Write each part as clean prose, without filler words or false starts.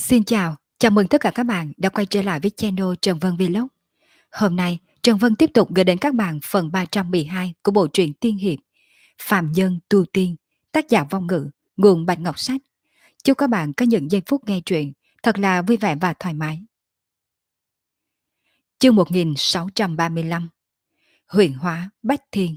Xin chào, chào mừng tất cả các bạn đã quay trở lại với channel Trần Vân Vlog. Hôm nay, Trần Vân tiếp tục gửi đến các bạn phần 312 của bộ truyện tiên hiệp Phàm Nhân Tu Tiên, tác giả Vong Ngữ, nguồn Bạch Ngọc Sách. Chúc các bạn có những giây phút nghe truyện thật là vui vẻ và thoải mái. Chương 1635, Huyền Hóa Bách Thiên.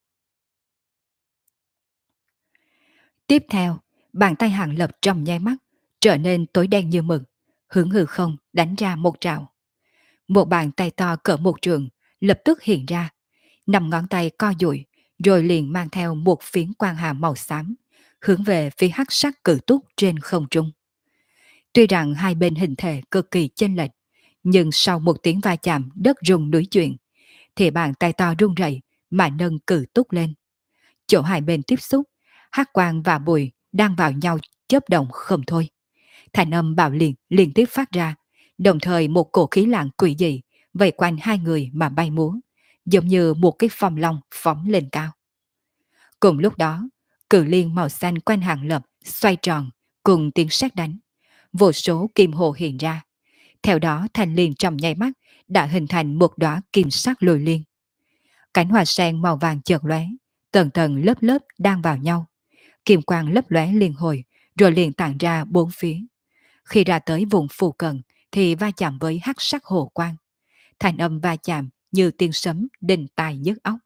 Tiếp theo, bàn tay Hàng Lập trong nháy mắt trở nên tối đen như mực, hướng hư không đánh ra một trảo. Một bàn tay to cỡ một trường lập tức hiện ra, năm ngón tay co duỗi, rồi liền mang theo một phiến quang hà màu xám, hướng về phía hắc sắc cự túc trên không trung. Tuy rằng hai bên hình thể cực kỳ chênh lệch, nhưng sau một tiếng va chạm đất rung núi chuyển, thì bàn tay to rung rẩy mà nâng cự túc lên. Chỗ hai bên tiếp xúc, hắc quang và bụi đang vào nhau chớp động không thôi. Thành âm bạo liệt liên tiếp phát ra, đồng thời một cổ khí lạng quỷ dị vây quanh hai người mà bay múa, giống như một cái phong long phóng lên cao. Cùng lúc đó, cự liên màu xanh quanh Hàng Lập xoay tròn cùng tiếng sét đánh, vô số kim hồ hiện ra. Theo đó thành liên trong nháy mắt đã hình thành một đóa kim sắc lôi liên. Cánh hoa sen màu vàng chợt lóe, tầng tầng lớp lớp đang vào nhau, kim quang lấp lóe liên hồi, rồi liền tản ra bốn phía. Khi ra tới vùng phù cận thì va chạm với hắc sắc hồ quang. Thành âm va chạm như tiếng sấm đinh tai nhức óc.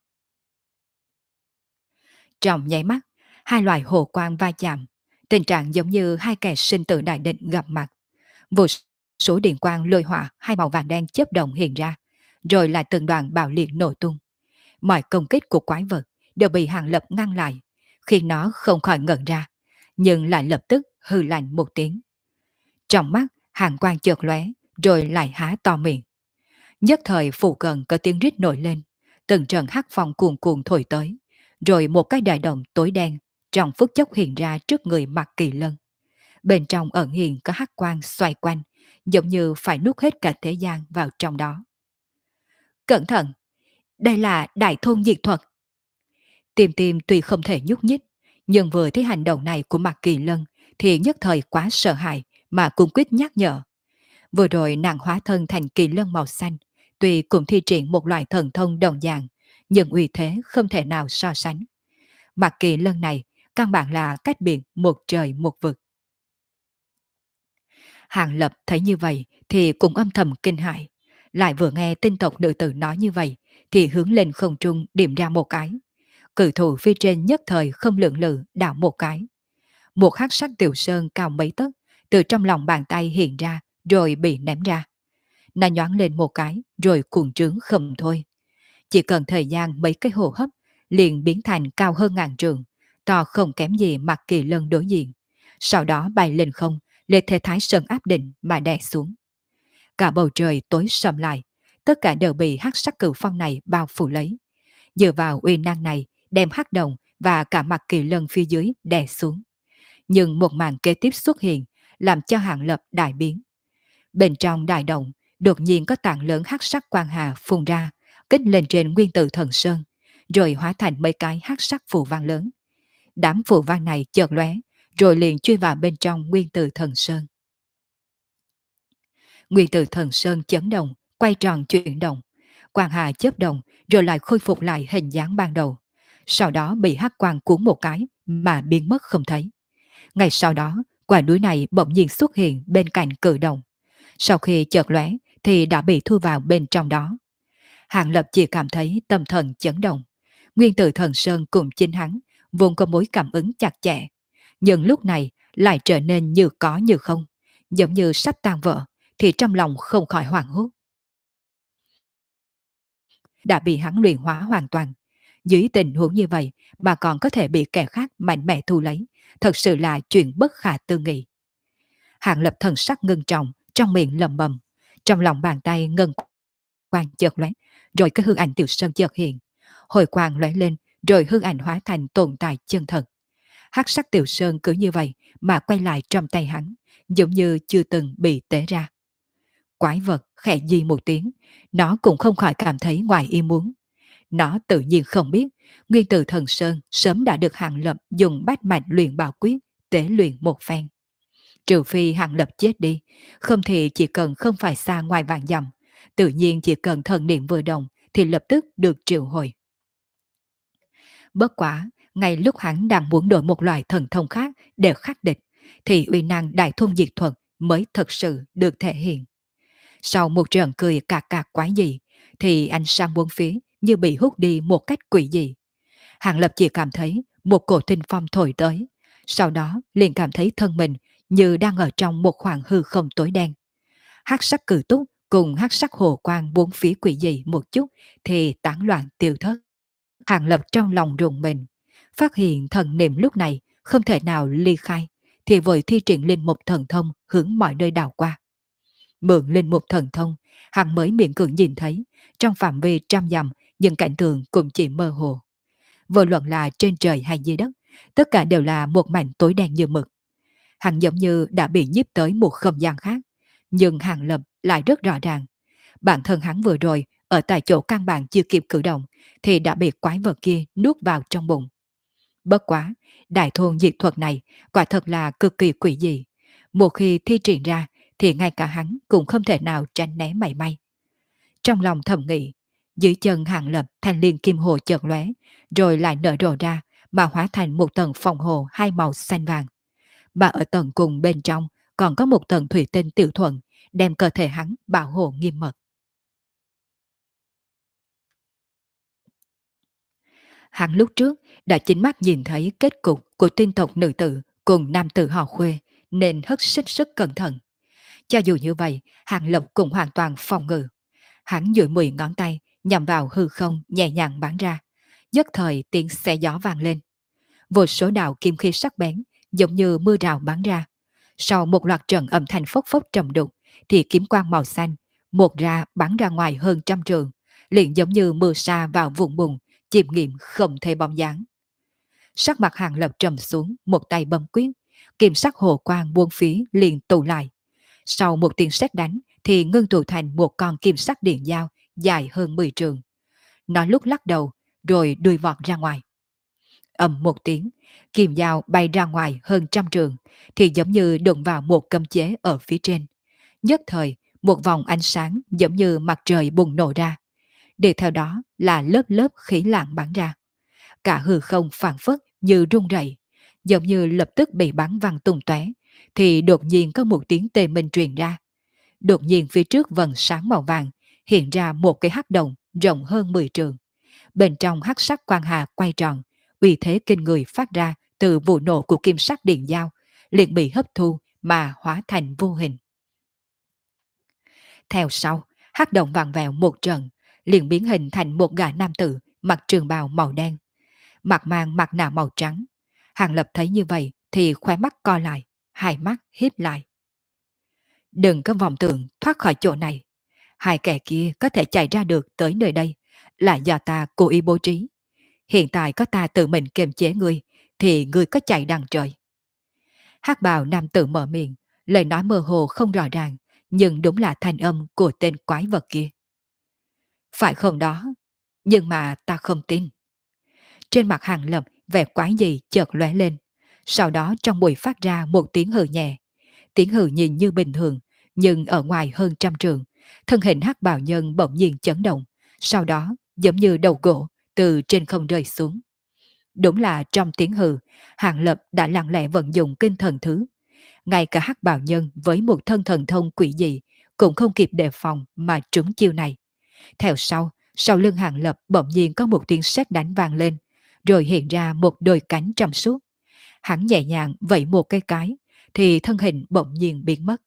Trong nháy mắt, hai loại hồ quang va chạm, tình trạng giống như hai kẻ sinh tử đại định gặp mặt. Vô số điện quang lôi hỏa hai màu vàng đen chớp động hiện ra, rồi lại từng đoàn bạo liệt nổ tung. Mọi công kích của quái vật đều bị Hàng Lập ngăn lại, khiến nó không khỏi ngẩn ra, nhưng lại lập tức hừ lạnh một tiếng. Trong mắt, hàng quang chợt lóe, rồi lại há to miệng. Nhất thời phụ cận có tiếng rít nổi lên, từng trận hắc phong cuồn cuộn thổi tới, rồi một cái đại động tối đen trong phút chốc hiện ra trước người Mạc Kỳ Lân. Bên trong ẩn hiện có hắc quang xoay quanh, giống như phải nuốt hết cả thế gian vào trong đó. Cẩn thận, đây là đại thôn diệt thuật. Tim tim tuy không thể nhúc nhích, nhưng vừa thấy hành động này của Mạc Kỳ Lân thì nhất thời quá sợ hãi mà cung quyết nhắc nhở. Vừa rồi nàng hóa thân thành kỳ lân màu xanh, tuy cũng thi triển một loại thần thông đồng dạng, nhưng uy thế không thể nào so sánh. Mạc Kỳ Lân này căn bản là cách biệt một trời một vực. Hàng Lập thấy như vậy thì cũng âm thầm kinh hãi, lại vừa nghe tinh tộc nữ tử nói như vậy thì hướng lên không trung điểm ra một cái. Cự thủ phía trên nhất thời không lượng lự đảo một cái. Một hắc sắc tiểu sơn cao mấy tấc từ trong lòng bàn tay hiện ra rồi bị ném ra. Nó nhoáng lên một cái rồi cuồng trướng không thôi. Chỉ cần thời gian mấy cái hô hấp liền biến thành cao hơn ngàn trượng, to không kém gì Mạc Kỳ Lân đối diện. Sau đó bay lên không, lên thế thái sơn áp định mà đè xuống. Cả bầu trời tối sầm lại, tất cả đều bị hắc sắc cửu phong này bao phủ lấy. Dựa vào uy năng này đem hắc đồng và cả Mạc Kỳ Lân phía dưới đè xuống. Nhưng một màn kế tiếp xuất hiện làm cho Hàng Lập đại biến. Bên trong đại động đột nhiên có tảng lớn hắc sắc quang hà phun ra, kích lên trên nguyên tử thần sơn, rồi hóa thành mấy cái hắc sắc phù văn lớn. Đám phù văn này chợt lóe, rồi liền chui vào bên trong nguyên tử thần sơn. Nguyên tử thần sơn chấn động, quay tròn chuyển động, quang hà chớp động, rồi lại khôi phục lại hình dáng ban đầu. Sau đó bị hắc quang cuốn một cái mà biến mất không thấy. Ngay sau đó, quả núi này bỗng nhiên xuất hiện bên cạnh cự động. Sau khi chợt lóe thì đã bị thu vào bên trong đó. Hàng Lập chỉ cảm thấy tâm thần chấn động. Nguyên tử thần sơn cùng chính hắn vốn có mối cảm ứng chặt chẽ, nhưng lúc này lại trở nên như có như không, giống như sắp tan vỡ, thì trong lòng không khỏi hoảng hốt. Đã bị hắn luyện hóa hoàn toàn. Dưới tình huống như vậy mà còn có thể bị kẻ khác mạnh mẽ thu lấy, thật sự là chuyện bất khả tư nghị. Hàng Lập thần sắc ngưng trọng, trong miệng lầm bầm, trong lòng bàn tay ngân quang chợt lóe, rồi cái hư ảnh tiểu sơn chợt hiện, hồi quang lóe lên, rồi hư ảnh hóa thành tồn tại chân thật. Hắc sắc tiểu sơn cứ như vậy mà quay lại trong tay hắn, giống như chưa từng bị tế ra. Quái vật khẽ di một tiếng, nó cũng không khỏi cảm thấy ngoài ý muốn. Nó tự nhiên không biết, nguyên tử thần sơn sớm đã được Hàng Lập dùng bát mạch luyện bảo quyết tế luyện một phen. Trừ phi Hàng Lập chết đi, không thì chỉ cần không phải xa ngoài vạn dặm, tự nhiên chỉ cần thần niệm vừa động thì lập tức được triệu hồi. Bất quả, ngay lúc hắn đang muốn đổi một loại thần thông khác để khắc địch, thì uy năng đại thôn diệt thuật mới thật sự được thể hiện. Sau một trận cười cà cà quái dị, thì ánh sáng bốn phía như bị hút đi một cách quỷ dị. Hàng Lập chỉ cảm thấy một cổ tinh phong thổi tới, sau đó liền cảm thấy thân mình như đang ở trong một khoảng hư không tối đen. Hắc sắc cử túc cùng hắc sắc hồ quang bốn phía quỷ dị một chút thì tán loạn tiêu thất. Hàng Lập trong lòng rùng mình, phát hiện thần niệm lúc này không thể nào ly khai, thì vội thi triển linh mục thần thông hướng mọi nơi đảo qua. Mượn linh mục thần thông, hắn mới miễn cưỡng nhìn thấy, trong phạm vi trăm dặm, những cảnh tượng cũng chỉ mơ hồ. Vô luận là trên trời hay dưới đất, tất cả đều là một mảnh tối đen như mực. Hắn giống như đã bị nhiếp tới một không gian khác, nhưng Hàng Lập lại rất rõ ràng. Bản thân hắn vừa rồi, ở tại chỗ căn bản chưa kịp cử động, thì đã bị quái vật kia nuốt vào trong bụng. Bất quá, đại thôn diệt thuật này quả thật là cực kỳ quỷ dị. Một khi thi triển ra, thì ngay cả hắn cũng không thể nào tránh né mảy may. Trong lòng thầm nghĩ, dưới chân Hàng Lập thanh liên kim hồ chợt lóe, rồi lại nở rộ ra, mà hóa thành một tầng phòng hồ hai màu xanh vàng. Mà ở tầng cùng bên trong còn có một tầng thủy tinh tiểu thuận, đem cơ thể hắn bảo hộ nghiêm mật. Hắn lúc trước đã chính mắt nhìn thấy kết cục của tiên tộc nữ tử cùng nam tử họ Khuê, nên hết sức rất cẩn thận. Cho dù như vậy, Hàng Lập cũng hoàn toàn phòng ngự. Hắn duỗi 10 ngón tay, nhằm vào hư không nhẹ nhàng bắn ra. Nhất thời tiếng xe gió vang lên. Vô số đạo kim khí sắc bén, giống như mưa rào bắn ra. Sau một loạt trận âm thanh phốc phốc trầm đục, thì kiếm quang màu xanh, một ra bắn ra ngoài hơn trăm trường, liền giống như mưa sa vào vùng bùn, chìm nghiệm không thể bóng dáng. Sắc mặt Hàng Lập trầm xuống, một tay bấm quyết, kim sắc hồ quang buông phía liền tụ lại. Sau một tiếng sét đánh, thì ngưng tụ thành một con kim sắc điện dao dài hơn 10 trường. Nó lúc lắc đầu, rồi đuôi vọt ra ngoài. Ầm một tiếng, kim dao bay ra ngoài hơn trăm trường, thì giống như đụng vào một cấm chế ở phía trên. Nhất thời, một vòng ánh sáng giống như mặt trời bùng nổ ra. Để theo đó là lớp lớp khí lạng bắn ra. Cả hư không phảng phất như rung rẩy, giống như lập tức bị bắn văng tung tóe, thì đột nhiên có một tiếng tê minh truyền ra. Đột nhiên phía trước vầng sáng màu vàng hiện ra một cái hắc động rộng hơn 10 trường. Bên trong hắc sắc quang hà quay tròn, uy thế kinh người phát ra từ vụ nổ của kim sắc điện dao, liền bị hấp thu mà hóa thành vô hình. Theo sau, hắc động vặn vẹo một trận, liền biến hình thành một gã nam tử mặc trường bào màu đen, mặt mang mặt nạ màu trắng. Hàng Lập thấy như vậy thì khóe mắt co lại, hai mắt híp lại. Đừng có vọng tưởng thoát khỏi chỗ này. Hai kẻ kia có thể chạy ra được tới nơi đây là do ta cố ý bố trí. Hiện tại có ta tự mình kiềm chế ngươi, thì ngươi có chạy đằng trời. Hắc bào nam tử mở miệng, lời nói mơ hồ không rõ ràng, nhưng đúng là thanh âm của tên quái vật kia. Phải không đó? Nhưng mà ta không tin. Trên mặt Hàng Lập vẻ quái gì chợt lóe lên. Sau đó trong bụi phát ra một tiếng hừ nhẹ. Tiếng hừ nhìn như bình thường, nhưng ở ngoài hơn trăm trường, thân hình hắc bào nhân bỗng nhiên chấn động. Sau đó giống như đầu gỗ từ trên không rơi xuống. Đúng là trong tiếng hừ, Hàng Lập đã lặng lẽ vận dụng kinh thần thứ. Ngay cả hắc bào nhân với một thân thần thông quỷ dị cũng không kịp đề phòng mà trúng chiêu này. Theo sau lưng Hàng Lập bỗng nhiên có một tiếng sét đánh vang lên, rồi hiện ra một đôi cánh trong suốt. Hắn nhẹ nhàng vẫy một cái, thì thân hình bỗng nhiên biến mất.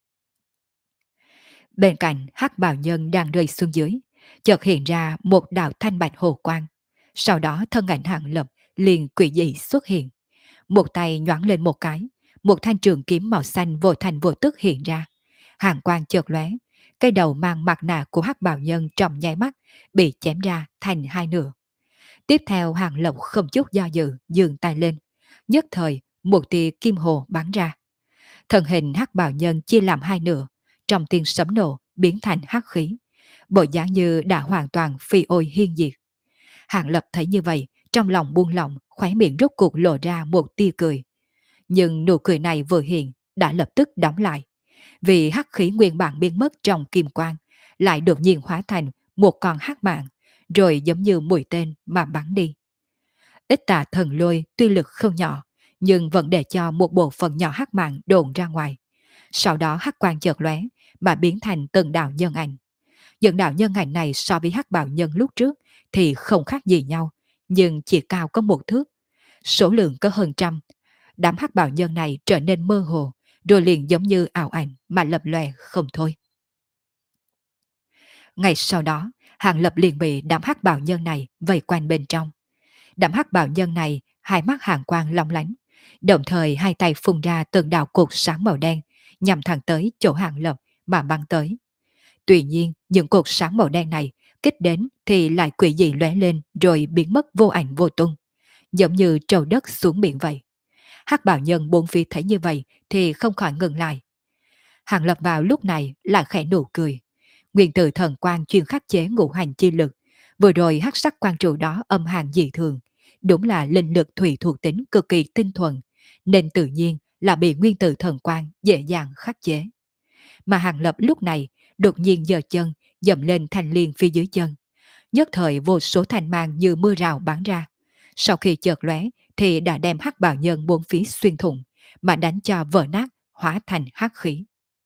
Bên cạnh hắc bào nhân đang rơi xuống dưới, chợt hiện ra một đạo thanh bạch hồ quang. Sau đó thân ảnh Hàng Lập liền quỷ dị xuất hiện. Một tay nhoáng lên một cái, một thanh trường kiếm màu xanh vô thành vô tức hiện ra. Hàng quang chợt lóe, cái đầu mang mặt nạ của hắc bào nhân trong nháy mắt bị chém ra thành hai nửa. Tiếp theo Hàng Lập không chút do dự giương tay lên, nhất thời một tia kim hồ bắn ra. Thân hình hắc bào nhân chia làm hai nửa, trong tiếng sấm nổ biến thành hắc khí, bộ dáng như đã hoàn toàn phi ôi hiên diệt. Hàng Lập thấy như vậy, trong lòng buông lỏng, khóe miệng rốt cuộc lộ ra một tia cười. Nhưng nụ cười này vừa hiện, đã lập tức đóng lại, vì hắc khí nguyên bản biến mất trong kim quang, lại đột nhiên hóa thành một con hắc mạng, rồi giống như mũi tên mà bắn đi. Ít tà thần lôi tuy lực không nhỏ, nhưng vẫn để cho một bộ phận nhỏ hắc mạng đồn ra ngoài. Sau đó hắc quang chợt lóe mà biến thành từng đạo nhân ảnh. Những đạo nhân ảnh này so với hắc bào nhân lúc trước thì không khác gì nhau, nhưng chỉ cao có một thước, số lượng có hơn trăm. Đám hắc bào nhân này trở nên mơ hồ, rồi liền giống như ảo ảnh mà lập lòe không thôi. Ngày sau đó, Hàng Lập liền bị đám hắc bào nhân này vây quanh bên trong. Đám hắc bào nhân này hai mắt hàng quang long lánh, đồng thời hai tay phun ra từng đạo cột sáng màu đen, nhằm thẳng tới chỗ Hàng Lập mà bắn tới. Tuy nhiên, những cột sáng màu đen này kích đến thì lại quỷ dị lóe lên rồi biến mất vô ảnh vô tung, giống như trầu đất xuống biển vậy. Hắc bào nhân bốn phía thấy như vậy thì không khỏi ngừng lại. Hàng Lập vào lúc này lại khẽ nụ cười. Nguyên tử thần quang chuyên khắc chế ngũ hành chi lực, vừa rồi hắc sắc quan trụ đó âm hàn dị thường, đúng là linh lực thủy thuộc tính cực kỳ tinh thuần, nên tự nhiên là bị nguyên tử thần quang dễ dàng khắc chế. Mà Hàng Lập lúc này đột nhiên giơ chân dậm lên thanh liên phía dưới chân, nhất thời vô số thanh mang như mưa rào bắn ra. Sau khi chợt lóe thì đã đem hắc bào nhân bốn phía xuyên thủng, mà đánh cho vỡ nát, hóa thành hắc khí.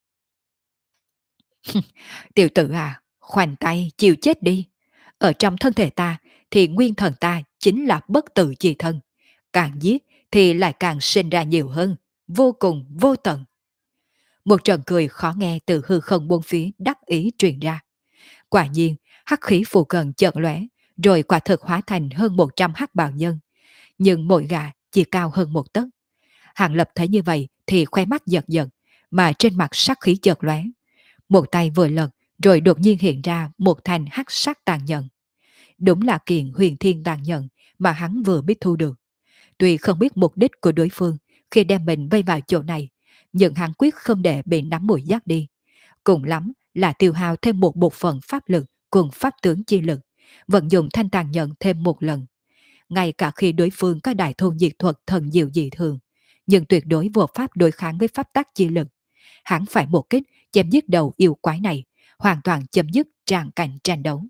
Tiểu tử à, khoanh tay chịu chết đi. Ở trong thân thể ta thì nguyên thần ta chính là bất tử chi thân. Càng giết thì lại càng sinh ra nhiều hơn, vô cùng vô tận. Một trận cười khó nghe từ hư không bốn phía đắc ý truyền ra. Quả nhiên, hắc khí phù cận chợt lóe, rồi quả thực hóa thành hơn 100 hắc bào nhân. Nhưng mỗi gã chỉ cao hơn một tấc. Hàng Lập thấy như vậy thì khoe mắt giật giật, mà trên mặt sắc khí chợt lóe. Một tay vừa lật, rồi đột nhiên hiện ra một thanh hắc sắc tàn nhận. Đúng là kiện huyền thiên tàn nhận mà hắn vừa biết thu được. Tuy không biết mục đích của đối phương khi đem mình vây vào chỗ này, nhưng hắn quyết không để bị nắm mùi dắt đi. Cùng lắm là tiêu hao thêm một bộ phận pháp lực cùng pháp tướng chi lực, vận dụng thanh tàn nhận thêm một lần. Ngay cả khi đối phương có đại thôn diệt thuật thần diệu dị thường, nhưng tuyệt đối vô pháp đối kháng với pháp tắc chi lực. Hắn phải một kích chém giết đầu yêu quái này, hoàn toàn chấm dứt tràng cảnh tranh đấu.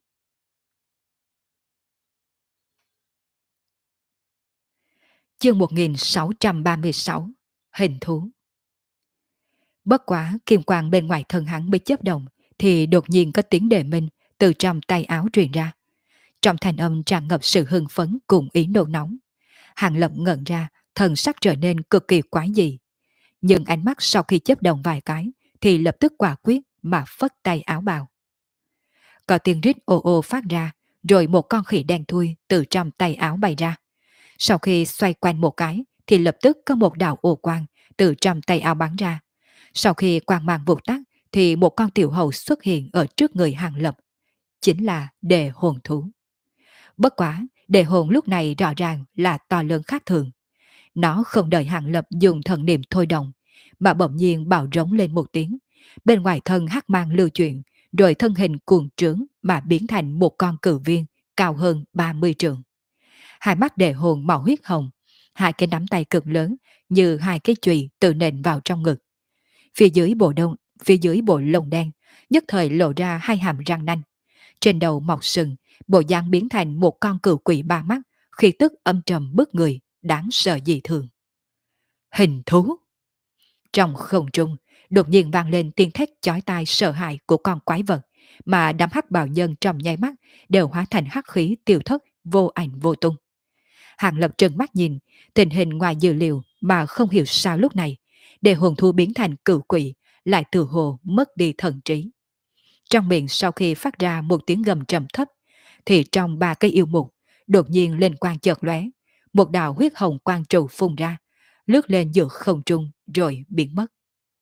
Chương 1636, Hình thú. Bất quá kim quang bên ngoài thân hắn bị chớp động, thì đột nhiên có tiếng đề minh từ trong tay áo truyền ra. Trong thanh âm tràn ngập sự hưng phấn cùng ý nôn nóng. Hàng Lập ngẩn ra, thần sắc trở nên cực kỳ quái dị. Nhưng ánh mắt sau khi chớp động vài cái, thì lập tức quả quyết mà phất tay áo bào. Có tiếng rít ồ ồ phát ra, rồi một con khỉ đen thui từ trong tay áo bay ra. Sau khi xoay quanh một cái, thì lập tức có một đạo ô quang từ trong tay áo bắn ra. Sau khi quang mang vụt tắt, thì một con tiểu hầu xuất hiện ở trước người Hàng Lập. Chính là đề hồn thú. Bất quá, đề hồn lúc này rõ ràng là to lớn khác thường. Nó không đợi Hàng Lập dùng thần niệm thôi động, mà bỗng nhiên bạo rống lên một tiếng. Bên ngoài thân hắc mang lưu chuyển, rồi thân hình cuồng trướng mà biến thành một con cự viên cao hơn 30 trượng. Hai mắt đề hồn màu huyết hồng, hai cái nắm tay cực lớn như hai cái chùy tự nện vào trong ngực. Phía dưới bộ lông đen, nhất thời lộ ra hai hàm răng nanh. Trên đầu mọc sừng, bộ dáng biến thành một con cừu quỷ ba mắt, khi tức âm trầm bức người, đáng sợ dị thường. Hình thú. Trong không trung, đột nhiên vang lên tiếng thét chói tai sợ hãi của con quái vật, mà đám hắc bào nhân trong nháy mắt đều hóa thành hắc khí tiêu thất, vô ảnh vô tung. Hàng Lập trừng mắt nhìn, tình hình ngoài dự liệu mà không hiểu sao lúc này, để hồn thú biến thành cừu quỷ, lại từ hồ mất đi thần trí. Trong miệng sau khi phát ra một tiếng gầm trầm thấp, thì trong ba cây yêu mục, đột nhiên lên quang chợt lóe, một đạo huyết hồng quang trụ phun ra, lướt lên giữa không trung rồi biến mất.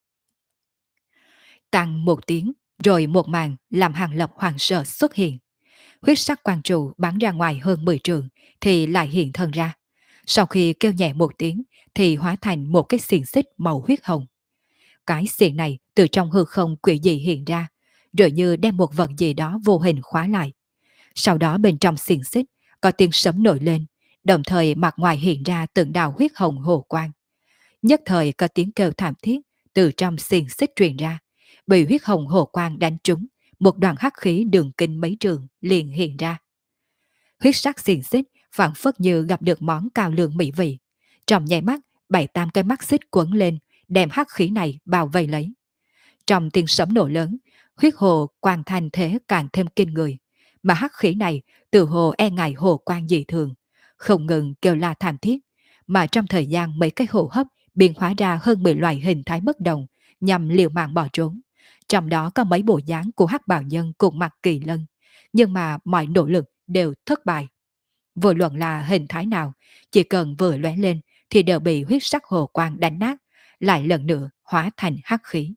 Tăng một tiếng, rồi một màn làm Hàng Lập hoàng sợ xuất hiện. Huyết sắc quang trụ bắn ra ngoài hơn 10 trường thì lại hiện thân ra. Sau khi kêu nhẹ một tiếng thì hóa thành một cái xiềng xích màu huyết hồng. Cái xiềng này từ trong hư không quỷ dị hiện ra, rồi như đem một vật gì đó vô hình khóa lại. Sau đó bên trong xiềng xích có tiếng sấm nổi lên, đồng thời mặt ngoài hiện ra từng đạo huyết hồng hồ quang. Nhất thời có tiếng kêu thảm thiết từ trong xiềng xích truyền ra, bị huyết hồng hồ quang đánh trúng, một đoàn hắc khí đường kinh mấy trường liền hiện ra. Huyết sắc xiềng xích phảng phất như gặp được món cao lương mỹ vị. Trong nháy mắt, 7-8 cái mắt xích quấn lên, đem hắc khí này bao vây lấy. Trong tiếng sấm nổ lớn, huyết hồ quang thành thế càng thêm kinh người, mà hắc khí này từ hồ e ngại hồ quang dị thường, không ngừng kêu la thảm thiết, mà trong thời gian mấy cái hô hấp biến hóa ra hơn 10 loại hình thái bất đồng nhằm liều mạng bỏ trốn. Trong đó có mấy bộ dáng của hắc bào nhân cùng mặt kỳ lân, nhưng mà mọi nỗ lực đều thất bại. Vô luận là hình thái nào, chỉ cần vừa lóe lên thì đều bị huyết sắc hồ quang đánh nát, lại lần nữa hóa thành hắc khí.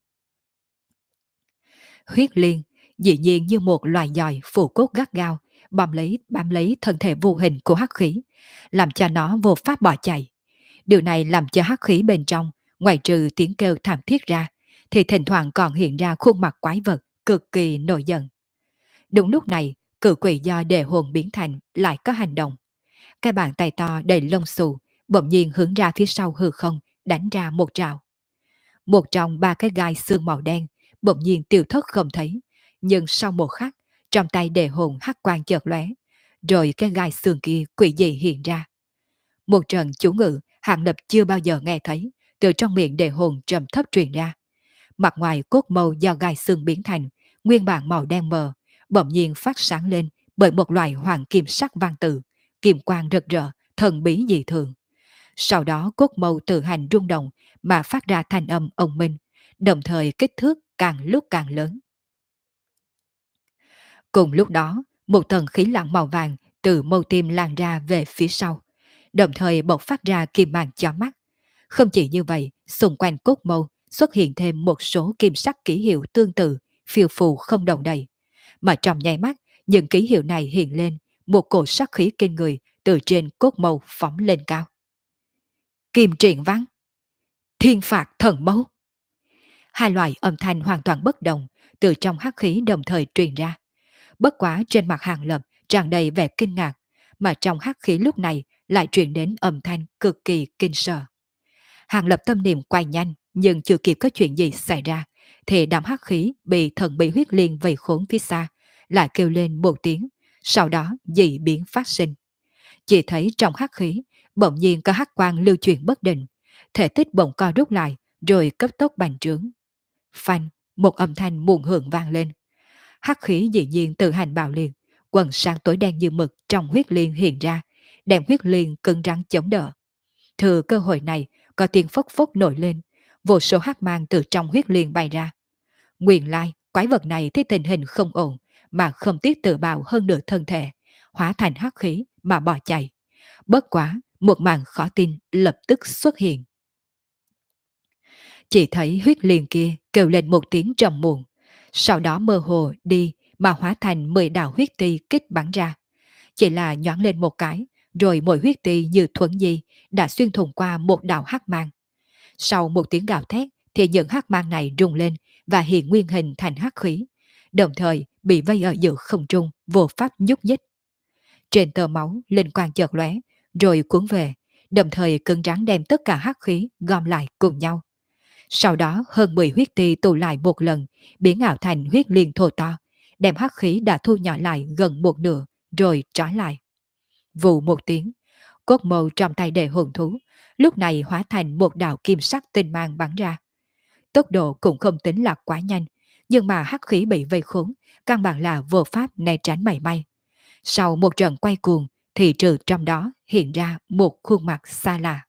Huyết liên dĩ nhiên như một loài giòi phủ cốt gắt gao, bám lấy thân thể vô hình của hắc khí, làm cho nó vô pháp bỏ chạy. Điều này làm cho hắc khí bên trong, ngoài trừ tiếng kêu thảm thiết ra, thì thỉnh thoảng còn hiện ra khuôn mặt quái vật cực kỳ nổi giận. Đúng lúc này, cự quỷ do đề hồn biến thành lại có hành động. Cái bàn tay to đầy lông xù bỗng nhiên hướng ra phía sau hư không, đánh ra một trào. Một trong ba cái gai xương màu đen bỗng nhiên tiêu thất không thấy, nhưng sau một khắc, trong tay đề hồn hắc quang chợt lóe, rồi cái gai xương kia quỷ dị hiện ra. Một trận chú ngữ Hàng Lập chưa bao giờ nghe thấy, từ trong miệng đề hồn trầm thấp truyền ra. Mặt ngoài cốt màu do gai xương biến thành, nguyên bản màu đen mờ, bỗng nhiên phát sáng lên bởi một loại hoàng kim sắc văn tự, kim quang rực rỡ, thần bí dị thường. Sau đó cốt màu tự hành rung động mà phát ra thanh âm ông minh, đồng thời kích thước càng lúc càng lớn. Cùng lúc đó, một tầng khí lặng màu vàng từ mâu tim lan ra về phía sau, đồng thời bộc phát ra kim mang chói mắt. Không chỉ như vậy, xung quanh cốt mâu xuất hiện thêm một số kim sắc ký hiệu tương tự, phiêu phù không đồng đầy. Mà trong nháy mắt, những ký hiệu này hiện lên, một cổ sắc khí kinh người từ trên cốt mâu phóng lên cao. Kim triển văn, thiên phạt thần mâu. Hai loại âm thanh hoàn toàn bất đồng, từ trong hắc khí đồng thời truyền ra. Bất quá trên mặt Hàng Lập tràn đầy vẻ kinh ngạc, mà trong hắc khí lúc này lại truyền đến âm thanh cực kỳ kinh sợ. Hàng Lập tâm niệm quay nhanh, nhưng chưa kịp có chuyện gì xảy ra, thì đám hắc khí bị thần bí huyết liên vây khốn phía xa, lại kêu lên một tiếng, sau đó dị biến phát sinh. Chỉ thấy trong hắc khí, bỗng nhiên có hắc quang lưu chuyển bất định, thể tích bỗng co rút lại, rồi cấp tốc bành trướng. Phanh, một âm thanh muộn hưởng vang lên. Hắc khí dĩ nhiên tự hành bạo liệt, quần sáng tối đen như mực trong huyết liên hiện ra, đem huyết liên cứng rắn chống đỡ. Thừa cơ hội này, có tiếng phốc phốc nổi lên, vô số hắc mang từ trong huyết liên bay ra. Nguyên lai, quái vật này thấy tình hình không ổn, mà không tiếc tự bào hơn nửa thân thể, hóa thành hắc khí mà bỏ chạy. Bất quá, một màn khó tin lập tức xuất hiện. Chỉ thấy huyết liên kia kêu lên một tiếng trầm muộn, sau đó mơ hồ đi mà hóa thành 10 đạo huyết ti kích bắn ra. Chỉ là nhoáng lên một cái, rồi mỗi huyết ti như thuẫn di đã xuyên thủng qua một đạo hắc mang. Sau một tiếng gào thét thì những hắc mang này rung lên và hiện nguyên hình thành hắc khí, đồng thời bị vây ở giữa không trung, vô pháp nhúc nhích. Trên tờ máu linh quang chợt lóe, rồi cuốn về, đồng thời cứng rắn đem tất cả hắc khí gom lại cùng nhau. Sau đó hơn 10 huyết ti tụ lại một lần, biến ảo thành huyết liên thô to, đem hắc khí đã thu nhỏ lại gần một nửa, rồi trói lại. Vù một tiếng, cốt mâu trong tay đệ hồn thú, lúc này hóa thành một đạo kim sắc tinh mang bắn ra. Tốc độ cũng không tính là quá nhanh, nhưng mà hắc khí bị vây khốn, căn bản là vô pháp né tránh mảy may. Sau một trận quay cuồng, thì trừ trong đó hiện ra một khuôn mặt xa lạ.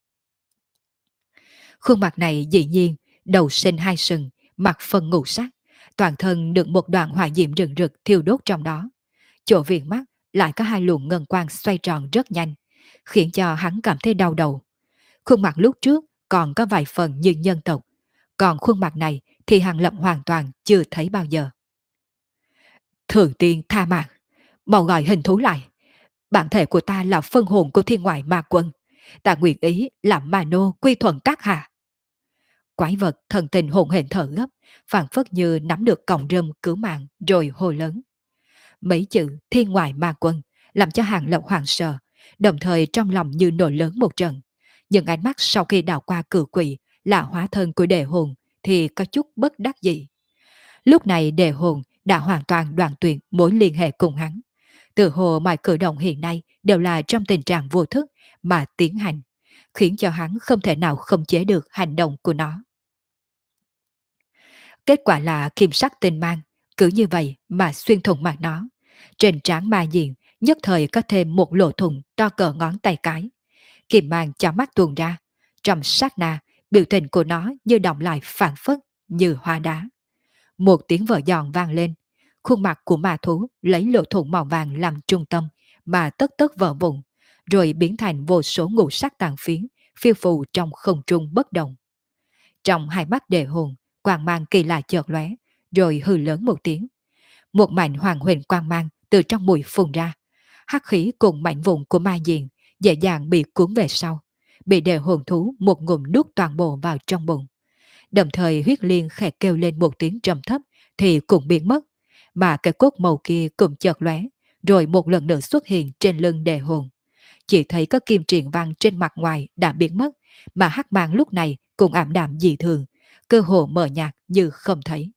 Khuôn mặt này dĩ nhiên, đầu sinh hai sừng, mặt phần ngũ sắc, toàn thân được một đoạn hỏa diệm rừng rực thiêu đốt trong đó. Chỗ viền mắt lại có hai luồng ngân quang xoay tròn rất nhanh, khiến cho hắn cảm thấy đau đầu. Khuôn mặt lúc trước còn có vài phần như nhân tộc, còn khuôn mặt này thì Hàng Lập hoàn toàn chưa thấy bao giờ. Thượng tiên tha mạng, mau gọi hình thú lại. Bản thể của ta là phân hồn của thiên ngoại ma quân, ta nguyện ý làm ma nô quy thuận các hạ. Quái vật thần tình hồn hển thở gấp, phảng phất như nắm được cọng rơm cứu mạng rồi hô lớn. Mấy chữ thiên ngoại ma quân làm cho Hàng Lập hoảng sợ, đồng thời trong lòng như nổi lớn một trận. Nhưng ánh mắt sau khi đảo qua cử quỷ là hóa thân của đề hồn thì có chút bất đắc dĩ. Lúc này đề hồn đã hoàn toàn đoạn tuyệt mối liên hệ cùng hắn. Từ hồ mọi cử động hiện nay đều là trong tình trạng vô thức mà tiến hành, khiến cho hắn không thể nào khống chế được hành động của nó. Kết quả là kim sắc tinh mang, cứ như vậy mà xuyên thủng mặt nó. Trên trán ma diện, nhất thời có thêm một lỗ thủng to cỡ ngón tay cái. Kim mang cho mắt tuôn ra. Trong sát na, biểu tình của nó như động lại phản phất, như hoa đá. Một tiếng vỡ giòn vang lên. Khuôn mặt của ma thú lấy lỗ thủng màu vàng làm trung tâm, mà tất tất vỡ vụn, rồi biến thành vô số ngũ sắc tàn phiến, phiêu phù trong không trung bất động. Trong hai mắt đề hồn, quang mang kỳ lạ chợt lóe, rồi hừ lớn một tiếng. Một mảnh hoàng huyền quang mang từ trong mũi phun ra. Hắc khí cùng mảnh vụn của ma diện dễ dàng bị cuốn về sau, bị đề hồn thú một ngụm nuốt toàn bộ vào trong bụng. Đồng thời huyết liên khẽ kêu lên một tiếng trầm thấp thì cũng biến mất, mà cái cốt màu kia cũng chợt lóe, rồi một lần nữa xuất hiện trên lưng đề hồn. Chỉ thấy có kim triện văn trên mặt ngoài đã biến mất, mà hắc mang lúc này cũng ảm đạm dị thường, cơ hồ mờ nhạt như không thấy.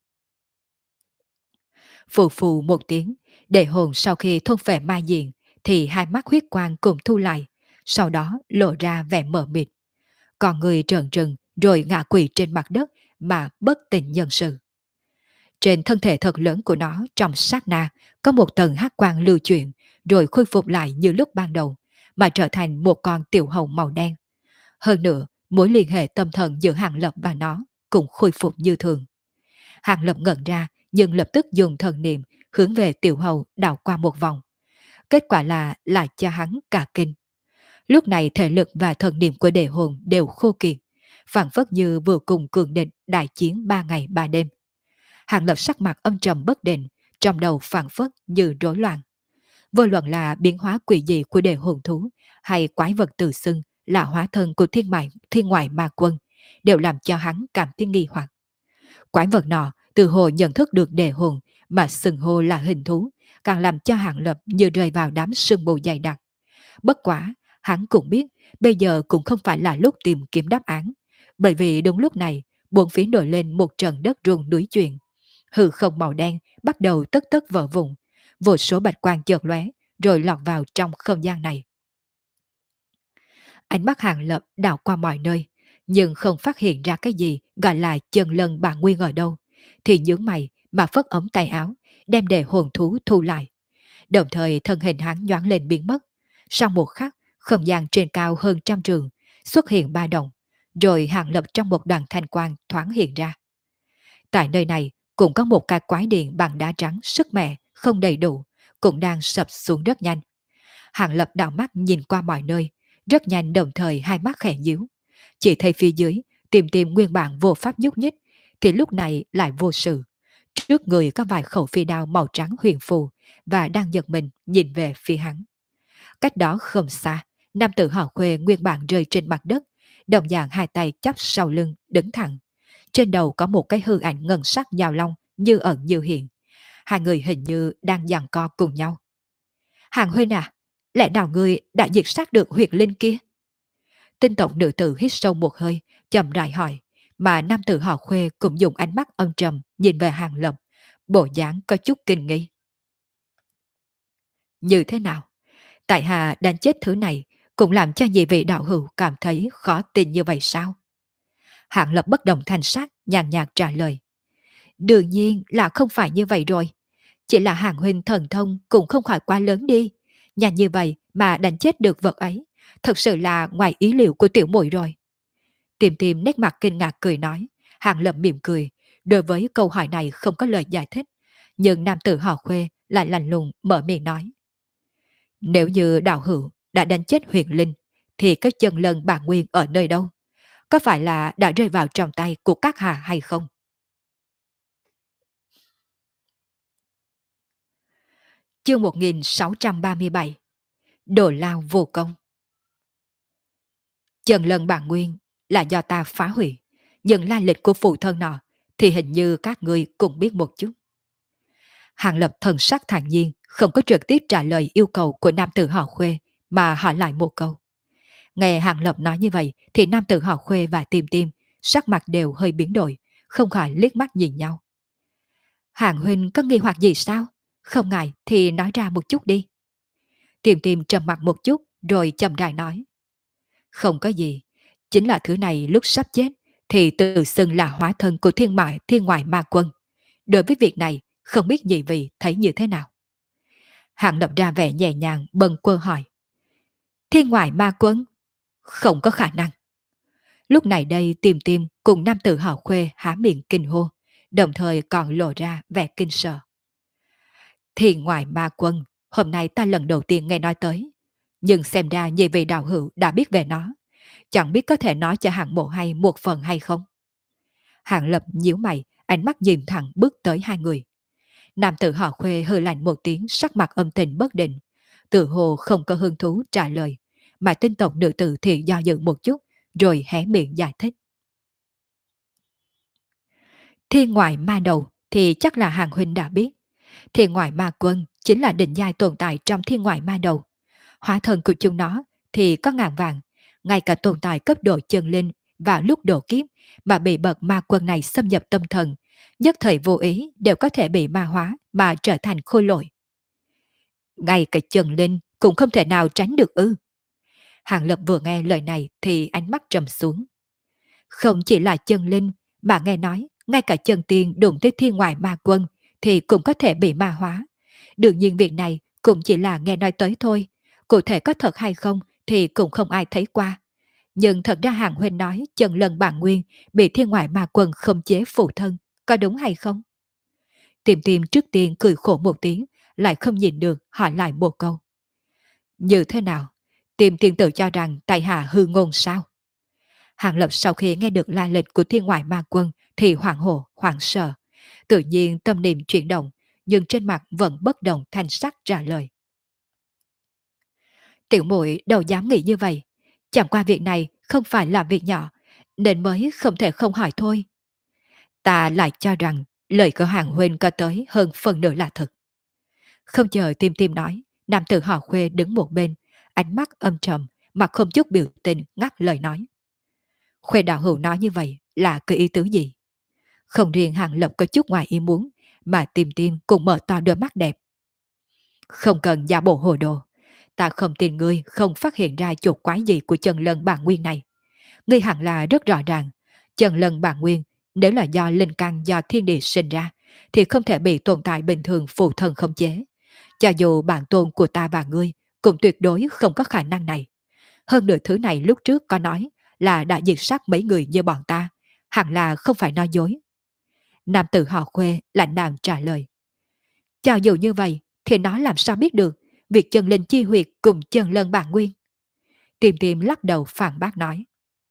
Phù phù một tiếng, đề hồn sau khi thôn phệ ma diện thì hai mắt huyết quang cùng thu lại, sau đó lộ ra vẻ mờ mịt. Còn người trợn trừng rồi ngã quỵ trên mặt đất mà bất tỉnh nhân sự. Trên thân thể thật lớn của nó trong sát na có một tầng hắc quang lưu chuyển, rồi khôi phục lại như lúc ban đầu, mà trở thành một con tiểu hầu màu đen. Hơn nữa, mối liên hệ tâm thần giữa Hàng Lập và nó cũng khôi phục như thường. Hàng Lập ngẩn ra, nhưng lập tức dùng thần niệm hướng về tiểu hầu đảo qua một vòng. Kết quả là lại cho hắn cả kinh. Lúc này thể lực và thần niệm của đề hồn đều khô kiệt, phảng phất như vừa cùng cường địch đại chiến 3 ngày 3 đêm. Hàng Lập sắc mặt âm trầm bất định, trong đầu phảng phất như rối loạn. Vô luận là biến hóa quỷ dị của đề hồn thú hay quái vật tự xưng là hóa thân của thiên ngoại ma quân đều làm cho hắn cảm thấy nghi hoặc. Quái vật nọ từ hồ nhận thức được đề hồn mà xưng hô là hình thú, càng làm cho Hàng Lập như rơi vào đám sương mù dày đặc. Bất quả, hắn cũng biết bây giờ cũng không phải là lúc tìm kiếm đáp án, bởi vì đúng lúc này bốn phía nổi lên một trận đất rung núi chuyển. Hư không màu đen bắt đầu tất tất vỡ vụn, vô số bạch quang chợt lóe rồi lọt vào trong không gian này. Ánh mắt Hàng Lập đảo qua mọi nơi, nhưng không phát hiện ra cái gì gọi là chân lân bà nguyên ở đâu, thì nhướng mày mà phất ống tay áo, đem đề hồn thú thu lại. Đồng thời thân hình hắn nhoáng lên biến mất. Sau một khắc, không gian trên cao hơn trăm trường xuất hiện ba động, rồi Hàng Lập trong một đoàn thanh quang thoáng hiện ra. Tại nơi này cũng có một cái quái điện bằng đá trắng sức mẻ không đầy đủ, cũng đang sập xuống rất nhanh. Hàng Lập đảo mắt nhìn qua mọi nơi, rất nhanh, đồng thời hai mắt khẽ nhíu. Chỉ thấy phía dưới, tìm nguyên bản vô pháp nhúc nhích, thì lúc này lại vô sự. Trước người có vài khẩu phi đao màu trắng huyền phù, và đang giật mình nhìn về phía hắn. Cách đó không xa, nam tử họ Khuê nguyên bản rơi trên mặt đất, đồng dạng hai tay chắp sau lưng, đứng thẳng. Trên đầu có một cái hư ảnh ngân sắc nhào long như ẩn như hiện. Hai người hình như đang giằng co cùng nhau. Hàng Huynh à, lẽ nào ngươi đã diệt sát được huyệt linh kia? Tinh tộc nữ tử hít sâu một hơi, chậm rãi hỏi, mà nam tử họ Khuê cũng dùng ánh mắt âm trầm nhìn về Hàng Lập, bộ dáng có chút kinh nghi. Như thế nào? Tại hạ đánh chết thứ này cũng làm cho nhị vị đạo hữu cảm thấy khó tin như vậy sao? Hàng Lập bất động thanh sắc, nhàn nhạt trả lời. Đương nhiên là không phải như vậy rồi. Chỉ là Hàng Huynh thần thông cũng không khỏi quá lớn đi. Nhanh như vậy mà đánh chết được vật ấy, thật sự là ngoài ý liệu của tiểu muội rồi. Tìm nét mặt kinh ngạc cười nói. Hàng Lập mỉm cười, đối với câu hỏi này không có lời giải thích. Nhưng nam tử họ Khuê lại lạnh lùng mở miệng nói. Nếu như đạo hữu đã đánh chết huyền linh, thì cái chân lân bà Nguyên ở nơi đâu? Có phải là đã rơi vào trong tay của các hạ hay không? Chương 1637. Đồ lao vô công. Chân lân bà Nguyên là do ta phá hủy, nhưng lai lịch của phụ thân nọ thì hình như các ngươi cũng biết một chút. Hàng Lập thần sắc thản nhiên, không có trực tiếp trả lời yêu cầu của nam tử họ Khuê, mà hỏi lại một câu. Nghe Hàng Lập nói như vậy thì nam tử họ Khuê và Tim sắc mặt đều hơi biến đổi, không khỏi liếc mắt nhìn nhau. Hạng huynh có nghi hoặc gì sao? Không ngại thì nói ra một chút đi. Tiềm tiềm trầm mặt một chút rồi chậm rãi nói. Không có gì, chính là thứ này lúc sắp chết thì tự xưng là hóa thân của thiên ngoại ma quân. Đối với việc này, không biết nhị vị thấy như thế nào? Hạng lập ra vẻ nhẹ nhàng bâng quơ hỏi. Thiên ngoại ma quân? Không có khả năng. Lúc này đây Tiềm Tiềm cùng nam tử họ Khuê há miệng kinh hô, đồng thời còn lộ ra vẻ kinh sợ. Thiên ngoại ma quân, hôm nay ta lần đầu tiên nghe nói tới. Nhưng xem ra nhị vị đạo hữu đã biết về nó. Chẳng biết có thể nói cho hạng mộ hay một phần hay không? Hạng lập nhíu mày, ánh mắt nhìn thẳng bước tới hai người. Nam tử họ Khuê hừ lạnh một tiếng, sắc mặt âm tình bất định. Tự hồ không có hứng thú trả lời, mà tinh tộc nữ tử thì do dự một chút, rồi hé miệng giải thích. Thiên ngoại ma đầu thì chắc là hàng huynh đã biết. Thiên ngoại ma quân chính là định giai tồn tại trong thiên ngoại ma đầu. Hóa thân của chúng nó thì có ngàn vàng, ngay cả tồn tại cấp độ chân linh và lúc độ kiếp mà bị bậc ma quân này xâm nhập tâm thần, nhất thời vô ý đều có thể bị ma hóa mà trở thành khôi lỗi. Ngay cả chân linh cũng không thể nào tránh được ư? Hàng Lập vừa nghe lời này thì ánh mắt trầm xuống. Không chỉ là chân linh, mà nghe nói ngay cả chân tiên đụng tới thiên ngoại ma quân thì cũng có thể bị ma hóa. Đương nhiên việc này cũng chỉ là nghe nói tới thôi, cụ thể có thật hay không thì cũng không ai thấy qua. Nhưng thật ra Hàng Huynh nói chân lần bản nguyên bị thiên ngoại ma quân không chế phụ thân, có đúng hay không? Tiềm tiềm trước tiên cười khổ một tiếng, lại không nhìn được hỏi lại một câu. Như thế nào? Tiềm tiềm tự cho rằng tại hạ hư ngôn sao? Hàng Lập sau khi nghe được la lịch của thiên ngoại ma quân thì hoảng hồn, hoảng sợ. Tự nhiên tâm niệm chuyển động, nhưng trên mặt vẫn bất động thanh sắc trả lời. Tiểu muội đâu dám nghĩ như vậy. Chẳng qua việc này không phải là việc nhỏ, nên mới không thể không hỏi thôi. Ta lại cho rằng lời của Hàng Huynh có tới hơn phần nửa là thật. Không chờ tim tim nói, nam tử họ Khuê đứng một bên, ánh mắt âm trầm, mà không chút biểu tình ngắt lời nói. Khuê đạo hữu nói như vậy là cái ý tứ gì? Không riêng Hàng Lập có chút ngoài ý muốn, mà tim tim cũng mở to đôi mắt đẹp. Không cần giả bộ hồ đồ, ta không tin ngươi không phát hiện ra chuột quái gì của chân lân bản nguyên này. Ngươi hẳn là rất rõ ràng, chân lân bản nguyên nếu là do linh căn do thiên địa sinh ra, thì không thể bị tồn tại bình thường phụ thân không chế. Cho dù bản tôn của ta và ngươi cũng tuyệt đối không có khả năng này. Hơn nữa thứ này lúc trước có nói là đã diệt sát mấy người như bọn ta, hẳn là không phải nói dối. Nam tử họ Khuê lạnh đàm trả lời. Cho dù như vậy thì nó làm sao biết được việc chân linh chi huyệt cùng chân lân bản nguyên. Tiềm tiềm lắc đầu phản bác nói.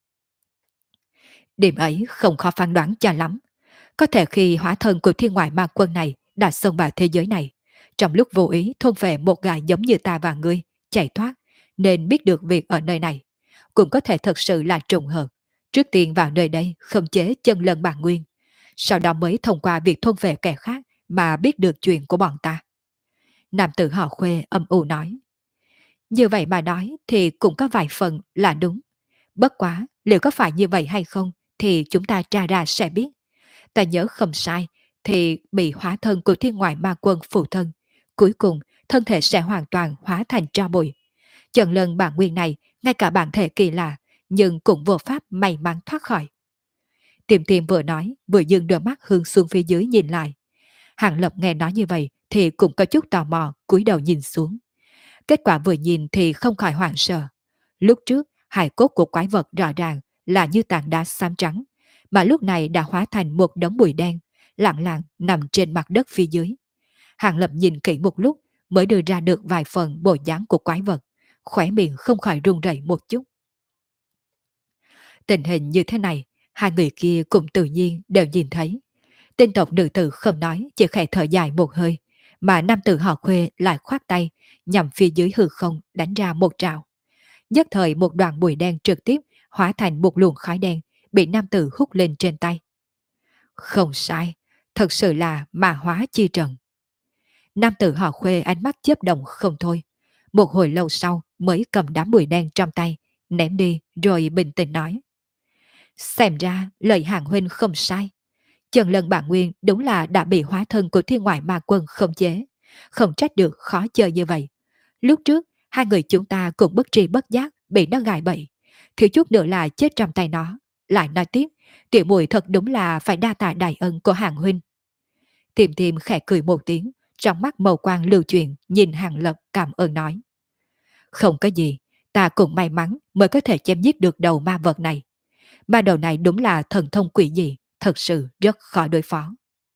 Điểm ấy không khó phán đoán cho lắm. Có thể khi hóa thân của thiên ngoại ma quân này đã xông vào thế giới này, trong lúc vô ý thôn về một gà giống như ta và ngươi, chạy thoát, nên biết được việc ở nơi này. Cũng có thể thật sự là trùng hợp. Trước tiên vào nơi đây khống chế chân lân bản nguyên, sau đó mới thông qua việc thôn về kẻ khác mà biết được chuyện của bọn ta. Nam tử họ Khuê âm u nói. Như vậy mà nói thì cũng có vài phần là đúng. Bất quá, liệu có phải như vậy hay không thì chúng ta tra ra sẽ biết. Ta nhớ không sai thì bị hóa thân của thiên ngoại ma quân phụ thân. Cuối cùng, thân thể sẽ hoàn toàn hóa thành tro bụi. Chân lần bản nguyên này, ngay cả bản thể kỳ lạ, nhưng cũng vô pháp may mắn thoát khỏi. Tiềm tiềm vừa nói, vừa dừng đôi mắt hướng xuống phía dưới nhìn lại. Hàng Lập nghe nói như vậy thì cũng có chút tò mò, cúi đầu nhìn xuống. Kết quả vừa nhìn thì không khỏi hoảng sợ. Lúc trước, hài cốt của quái vật rõ ràng là như tảng đá xám trắng, mà lúc này đã hóa thành một đống bụi đen, lặng lặng nằm trên mặt đất phía dưới. Hàng Lập nhìn kỹ một lúc mới đưa ra được vài phần bộ dáng của quái vật, khóe miệng không khỏi run rẩy một chút. Tình hình như thế này, hai người kia cũng tự nhiên đều nhìn thấy. Tên tộc nữ tử không nói, chỉ khẽ thở dài một hơi, mà nam tử họ Khuê lại khoát tay, nhằm phía dưới hư không đánh ra một trào. Nhất thời một đoàn bụi đen trực tiếp hóa thành một luồng khói đen, bị nam tử hút lên trên tay. Không sai, thật sự là mà hóa chi trần. Nam tử họ Khuê ánh mắt chớp động không thôi. Một hồi lâu sau mới cầm đám bụi đen trong tay, ném đi rồi bình tĩnh nói. Xem ra lời Hàng huynh không sai. Chân Lân Bản Nguyên đúng là đã bị hóa thân của thiên ngoại ma quân khống chế. Không trách được khó chơi như vậy. Lúc trước, hai người chúng ta cũng bất tri bất giác bị nó gài bẫy. Thiếu chút nữa là chết trong tay nó. Lại nói tiếp, tiểu muội thật đúng là phải đa tạ đại ân của Hàng huynh. Tìm tìm khẽ cười một tiếng, trong mắt màu quang lưu chuyển nhìn Hàng Lập cảm ơn nói. Không có gì, ta cũng may mắn mới có thể chém giết được đầu ma vật này. Ma đầu này đúng là thần thông quỷ dị, thật sự rất khó đối phó.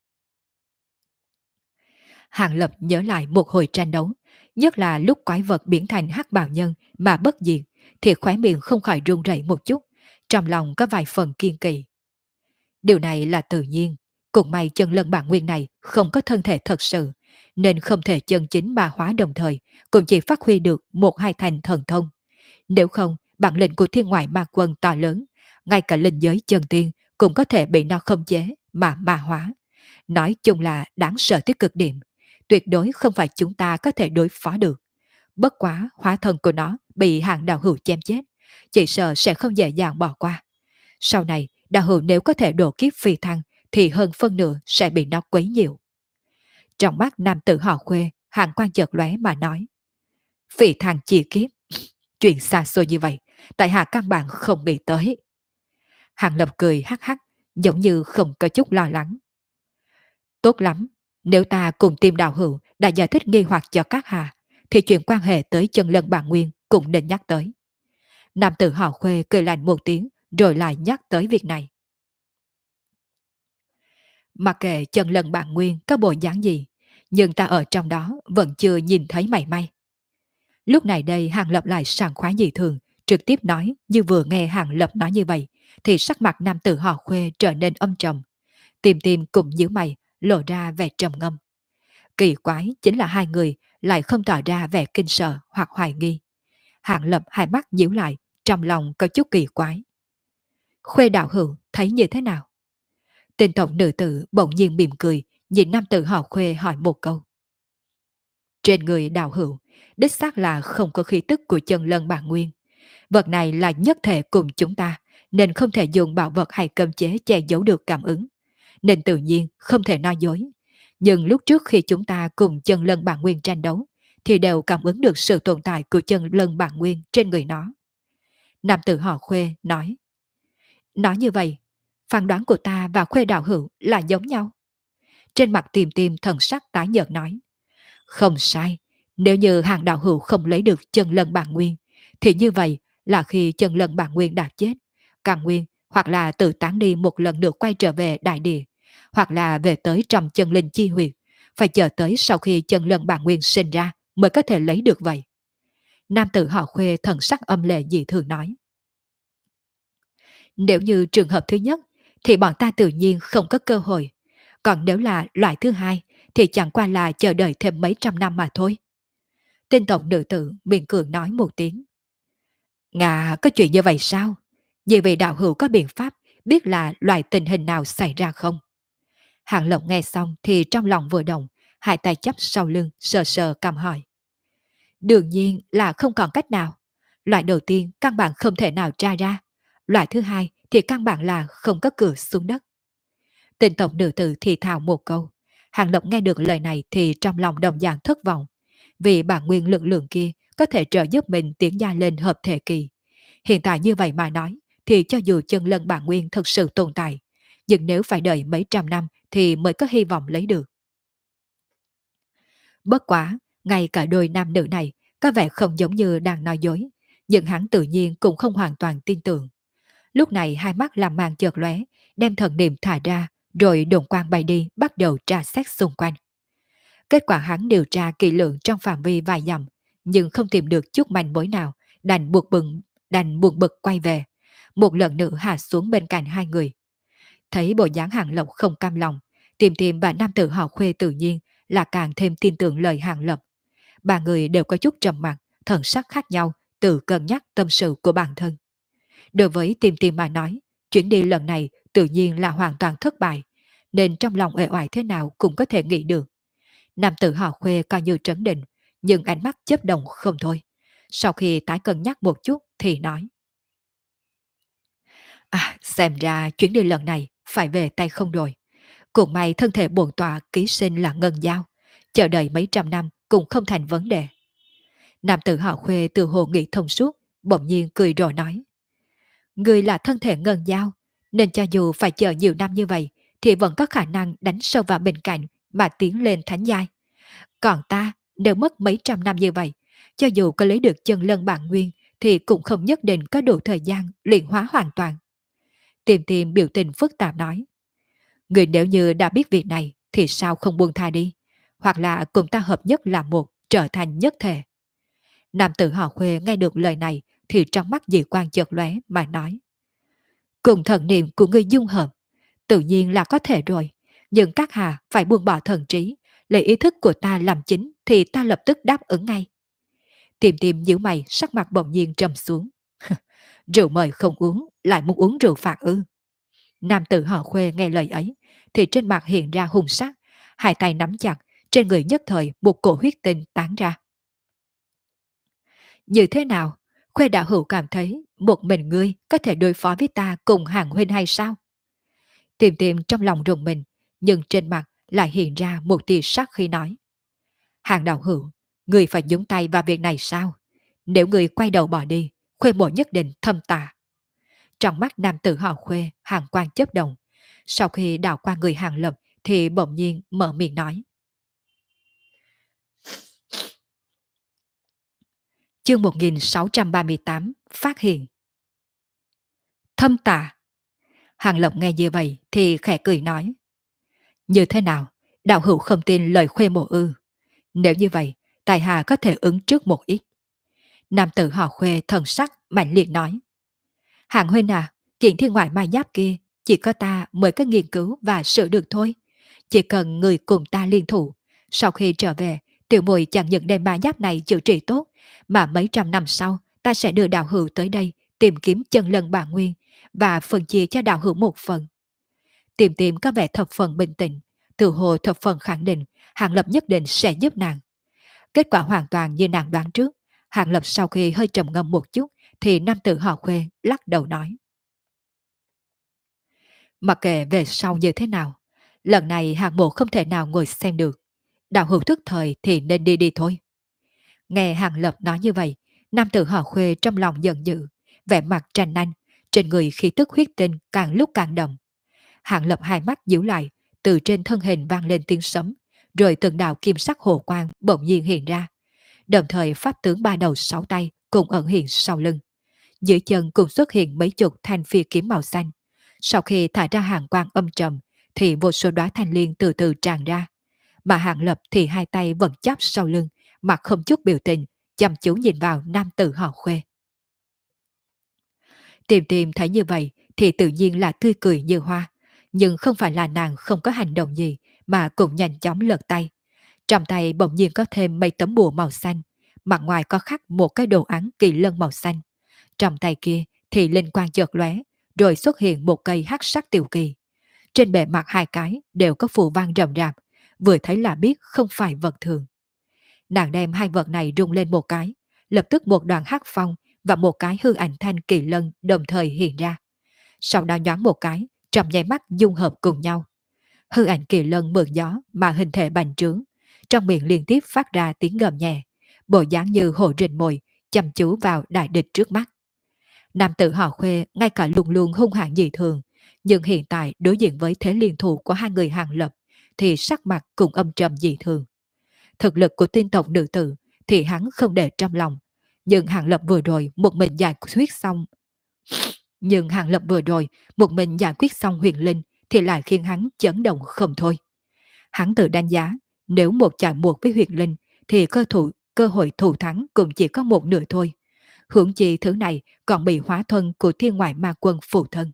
Hàng Lập nhớ lại một hồi tranh đấu, nhất là lúc quái vật biến thành hắc bào nhân mà bất diệt, thì khóe miệng không khỏi run rẩy một chút, trong lòng có vài phần kiên kỳ. Điều này là tự nhiên, cũng may chân lân bản nguyên này không có thân thể thật sự, nên không thể chân chính ma hóa đồng thời, cũng chỉ phát huy được một hai thành thần thông. Nếu không, bản lĩnh của thiên ngoại ma quân to lớn, ngay cả linh giới chân tiên cũng có thể bị nó khống chế mà ma hóa. Nói chung là đáng sợ tới cực điểm, tuyệt đối không phải chúng ta có thể đối phó được. Bất quá hóa thân của nó bị hạng đạo hữu chém chết, chỉ sợ sẽ không dễ dàng bỏ qua. Sau này, đạo hữu nếu có thể độ kiếp phi thăng, thì hơn phân nửa sẽ bị nó quấy nhiều. Trong mắt nam tử họ Khuê, hạng quan chợt lóe mà nói. Phi thăng chia kiếp, chuyện xa xôi như vậy, tại hạ căn bản không nghĩ tới. Hàng Lập cười hắc hắc, giống như không có chút lo lắng. Tốt lắm, nếu ta cùng team đạo hữu đã giải thích nghi hoặc cho các hạ, thì chuyện quan hệ tới chân lân bản nguyên cũng nên nhắc tới. Nam tử họ Khuê cười lạnh một tiếng, rồi lại nhắc tới việc này. Mặc kệ chân lân bản nguyên có bộ dáng gì, nhưng ta ở trong đó vẫn chưa nhìn thấy mảy may. Lúc này đây Hàng Lập lại sảng khoái dị thường, trực tiếp nói như vừa nghe Hàng Lập nói như vậy, thì sắc mặt nam tử họ Khuê trở nên âm trầm. Tìm tìm cùng nhíu mày, lộ ra vẻ trầm ngâm. Kỳ quái chính là hai người lại không tỏ ra vẻ kinh sợ hoặc hoài nghi. Hàng Lập hai mắt nhíu lại, trong lòng có chút kỳ quái. Khuê đạo hữu thấy như thế nào? Tên tổng nữ tử bỗng nhiên mỉm cười, nhìn nam tử họ Khuê hỏi một câu. Trên người đạo hữu, đích xác là không có khí tức của chân lân bản nguyên. Vật này là nhất thể cùng chúng ta, nên không thể dùng bảo vật hay cấm chế che giấu được cảm ứng. Nên tự nhiên không thể nói dối. Nhưng lúc trước khi chúng ta cùng chân lân bản nguyên tranh đấu, thì đều cảm ứng được sự tồn tại của chân lân bản nguyên trên người nó. Nam tử họ Khuê nói. Nói như vậy, phán đoán của ta và Khuê đạo hữu là giống nhau. Trên mặt tìm tìm thần sắc tái nhợt nói. Không sai, nếu như hàng đạo hữu không lấy được chân lân bản nguyên, thì như vậy là khi chân lân bản nguyên đã chết, càng nguyên hoặc là tự tán đi một lần nữa quay trở về đại địa, hoặc là về tới trong chân linh chi huyệt, phải chờ tới sau khi chân lân bản nguyên sinh ra mới có thể lấy được vậy. Nam tử họ Khuê thần sắc âm lệ dị thường nói. Nếu như trường hợp thứ nhất, thì bọn ta tự nhiên không có cơ hội. Còn nếu là loại thứ hai, thì chẳng qua là chờ đợi thêm mấy trăm năm mà thôi. Tên tổng nữ tử miệng cường nói một tiếng. Ngà có chuyện như vậy sao? Vì vị đạo hữu có biện pháp biết là loại tình hình nào xảy ra không? Hàng Lộc nghe xong thì trong lòng vừa động, hai tay chắp sau lưng sờ sờ cầm hỏi. Đương nhiên là không còn cách nào. Loại đầu tiên căn bản không thể nào tra ra. Loại thứ hai thì căn bản là không có cửa xuống đất. Tên tổng nữ tử thì thào một câu. Hàng Lộc nghe được lời này thì trong lòng đồng dạng thất vọng. Vì bản nguyên lực lượng kia có thể trợ giúp mình tiến gia lên hợp thể kỳ. Hiện tại như vậy mà nói, thì cho dù chân lân bản nguyên thực sự tồn tại, nhưng nếu phải đợi mấy trăm năm thì mới có hy vọng lấy được. Bất quá, ngay cả đôi nam nữ này có vẻ không giống như đang nói dối, nhưng hắn tự nhiên cũng không hoàn toàn tin tưởng. Lúc này hai mắt làm màn chợt lóe, đem thần niệm thả ra, rồi đồn quang bay đi bắt đầu tra xét xung quanh. Kết quả hắn điều tra kỹ lưỡng trong phạm vi vài dặm, nhưng không tìm được chút manh mối nào, đành buồn bực quay về. Một lần nữa hạ xuống bên cạnh hai người. Thấy bộ dáng Hàng Lộc không cam lòng, tìm tìm và nam tử họ Khuê tự nhiên là càng thêm tin tưởng lời Hàng Lập. Ba người đều có chút trầm mặc, thần sắc khác nhau, tự cân nhắc tâm sự của bản thân. Đối với tìm tìm mà nói, chuyến đi lần này tự nhiên là hoàn toàn thất bại, nên trong lòng uể oải thế nào cũng có thể nghĩ được. Nam tử họ Khuê coi như trấn định, nhưng ánh mắt chớp động không thôi. Sau khi tái cân nhắc một chút thì nói. Xem ra chuyến đi lần này phải về tay không rồi. Cũng may thân thể bổn tọa ký sinh là ngân giao, chờ đợi mấy trăm năm cũng không thành vấn đề. Nam tử họ Khuê từ hồ nghĩ thông suốt, bỗng nhiên cười rồi nói. Người là thân thể ngân giao, nên cho dù phải chờ nhiều năm như vậy, thì vẫn có khả năng đánh sâu vào bên cạnh mà tiến lên thánh giai. Còn ta, nếu mất mấy trăm năm như vậy, cho dù có lấy được chân lân bản nguyên, thì cũng không nhất định có đủ thời gian luyện hóa hoàn toàn. Tìm tìm biểu tình phức tạp nói. Người nếu như đã biết việc này, thì sao không buông tha đi? Hoặc là cùng ta hợp nhất là một, trở thành nhất thể. Nam tử họ Khuê nghe được lời này, thì trong mắt dị quan chợt lóe mà nói. Cùng thần niệm của người dung hợp, tự nhiên là có thể rồi. Nhưng các hạ phải buông bỏ thần trí, lấy ý thức của ta làm chính thì ta lập tức đáp ứng ngay. Tìm tìm nhíu mày, sắc mặt bỗng nhiên trầm xuống. Rượu mời không uống, lại muốn uống rượu phạt ư? Nam tử họ Khuê nghe lời ấy, thì trên mặt hiện ra hung sắc, hai tay nắm chặt, trên người nhất thời một cổ huyết tinh tán ra. Như thế nào? Khuê đạo hữu cảm thấy một mình ngươi có thể đối phó với ta cùng hàng huynh hay sao? Tìm tìm trong lòng rùng mình, nhưng trên mặt lại hiện ra một tia sắc khi nói. Hàng đạo hữu, ngươi phải nhúng tay vào việc này sao? Nếu ngươi quay đầu bỏ đi, Khuê mộ nhất định thâm tà. Trong mắt nam tử họ Khuê, hàng quan chớp động. Sau khi đảo qua người hàng lập, thì bỗng nhiên mở miệng nói. Chương 1638, phát hiện. Thâm tà. Hàng lập nghe như vậy thì khẽ cười nói. Như thế nào? Đạo hữu không tin lời Khuê mộ ư? Nếu như vậy, tài hạ có thể ứng trước một ít. Nam tử họ Khuê thần sắc mạnh liệt nói. Hạng huynh à, kiện thiên ngoại mai giáp kia, chỉ có ta mới có nghiên cứu và sửa được thôi. Chỉ cần người cùng ta liên thủ, sau khi trở về, tiểu muội chẳng những đem ma giáp này chữa trị tốt, mà mấy trăm năm sau, ta sẽ đưa đạo hữu tới đây tìm kiếm chân lân bản nguyên và phân chia cho đạo hữu một phần. Tìm tìm có vẻ thập phần bình tĩnh, từ hồ thập phần khẳng định, Hàng Lập nhất định sẽ giúp nàng. Kết quả hoàn toàn như nàng đoán trước. Hàng Lập sau khi hơi trầm ngâm một chút, thì nam tử họ Khuê lắc đầu nói. Mặc kệ về sau như thế nào, lần này Hàng Mộ không thể nào ngồi xem được. Đạo hữu thức thời thì nên đi đi thôi. Nghe Hàng Lập nói như vậy, nam tử họ Khuê trong lòng giận dữ, vẻ mặt tranh anh, trên người khí tức huyết tinh càng lúc càng đậm. Hàng Lập hai mắt nhíu lại, từ trên thân hình vang lên tiếng sấm, rồi từng đạo kim sắc hồ quang bỗng nhiên hiện ra. Đồng thời pháp tướng ba đầu sáu tay cùng ẩn hiện sau lưng. Dưới chân cũng xuất hiện mấy chục thanh phi kiếm màu xanh. Sau khi thả ra hàng quang âm trầm, thì vô số đóa thanh liên từ từ tràn ra. Mà Hàng Lập thì hai tay vẫn chắp sau lưng, mặt không chút biểu tình, chăm chú nhìn vào nam tử họ Khuê. Tìm tìm thấy như vậy thì tự nhiên là tươi cười như hoa. Nhưng không phải là nàng không có hành động gì, mà cũng nhanh chóng lật tay. Trong tay bỗng nhiên có thêm mấy tấm bùa màu xanh, mặt ngoài có khắc một cái đồ án kỳ lân màu xanh. Trong tay kia thì linh quang chợt lóe, rồi xuất hiện một cây hắc sắc tiểu kỳ. Trên bề mặt hai cái đều có phù văn rậm rạp, vừa thấy là biết không phải vật thường. Nàng đem hai vật này rung lên một cái, lập tức một đoàn hắc phong và một cái hư ảnh thanh kỳ lân đồng thời hiện ra. Sau đó nhoáng một cái, trong nháy mắt dung hợp cùng nhau. Hư ảnh kỳ lân mượn gió mà hình thể bành trướng, trong miệng liên tiếp phát ra tiếng gầm nhẹ, bộ dáng như hồ rình mồi, chăm chú vào đại địch trước mắt. Nam tử họ Khuê ngay cả luôn luôn hung hãn dị thường, nhưng hiện tại đối diện với thế liên thủ của hai người Hàng Lập thì sắc mặt cũng âm trầm dị thường. Thực lực của tiên tộc nữ tử thì hắn không để trong lòng, nhưng Hàng Lập vừa rồi một mình giải quyết xong. Nhưng Hàng Lập vừa rồi một mình giải quyết xong huyền linh thì lại khiến hắn chấn động không thôi. Hắn tự đánh giá, nếu một chọi một với huyền linh thì cơ hội thủ thắng cũng chỉ có một nửa thôi. Hưởng chi thứ này còn bị hóa thân của thiên ngoại ma quân phụ thân.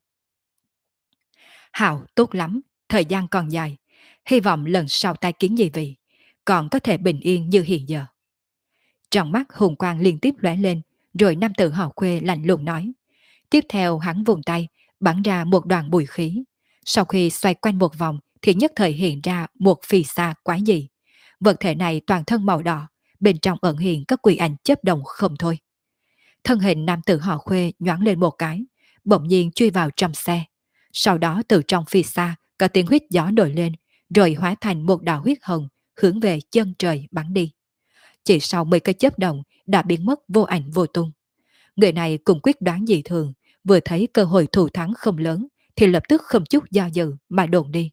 Hảo, tốt lắm, thời gian còn dài. Hy vọng lần sau tai kiến gì vị, còn có thể bình yên như hiện giờ. Trong mắt hùng quang liên tiếp lóe lên, rồi nam tử họ Khuê lạnh lùng nói. Tiếp theo hắn vùng tay, bắn ra một đoàn bùi khí. Sau khi xoay quanh một vòng thì nhất thời hiện ra một phì sa quái dị. Vật thể này toàn thân màu đỏ, bên trong ẩn hiện các quỷ ảnh chớp động không thôi. Thân hình nam tử họ Khuê nhoáng lên một cái, bỗng nhiên chui vào trong xe, Sau đó từ trong phía xa, có tiếng huyết gió nổi lên, rồi hóa thành một đạo huyết hồng, hướng về chân trời bắn đi. Chỉ sau mấy cái chớp động đã biến mất vô ảnh vô tung. Người này cũng quyết đoán dị thường, vừa thấy cơ hội thủ thắng không lớn, thì lập tức không chút do dự mà đồn đi.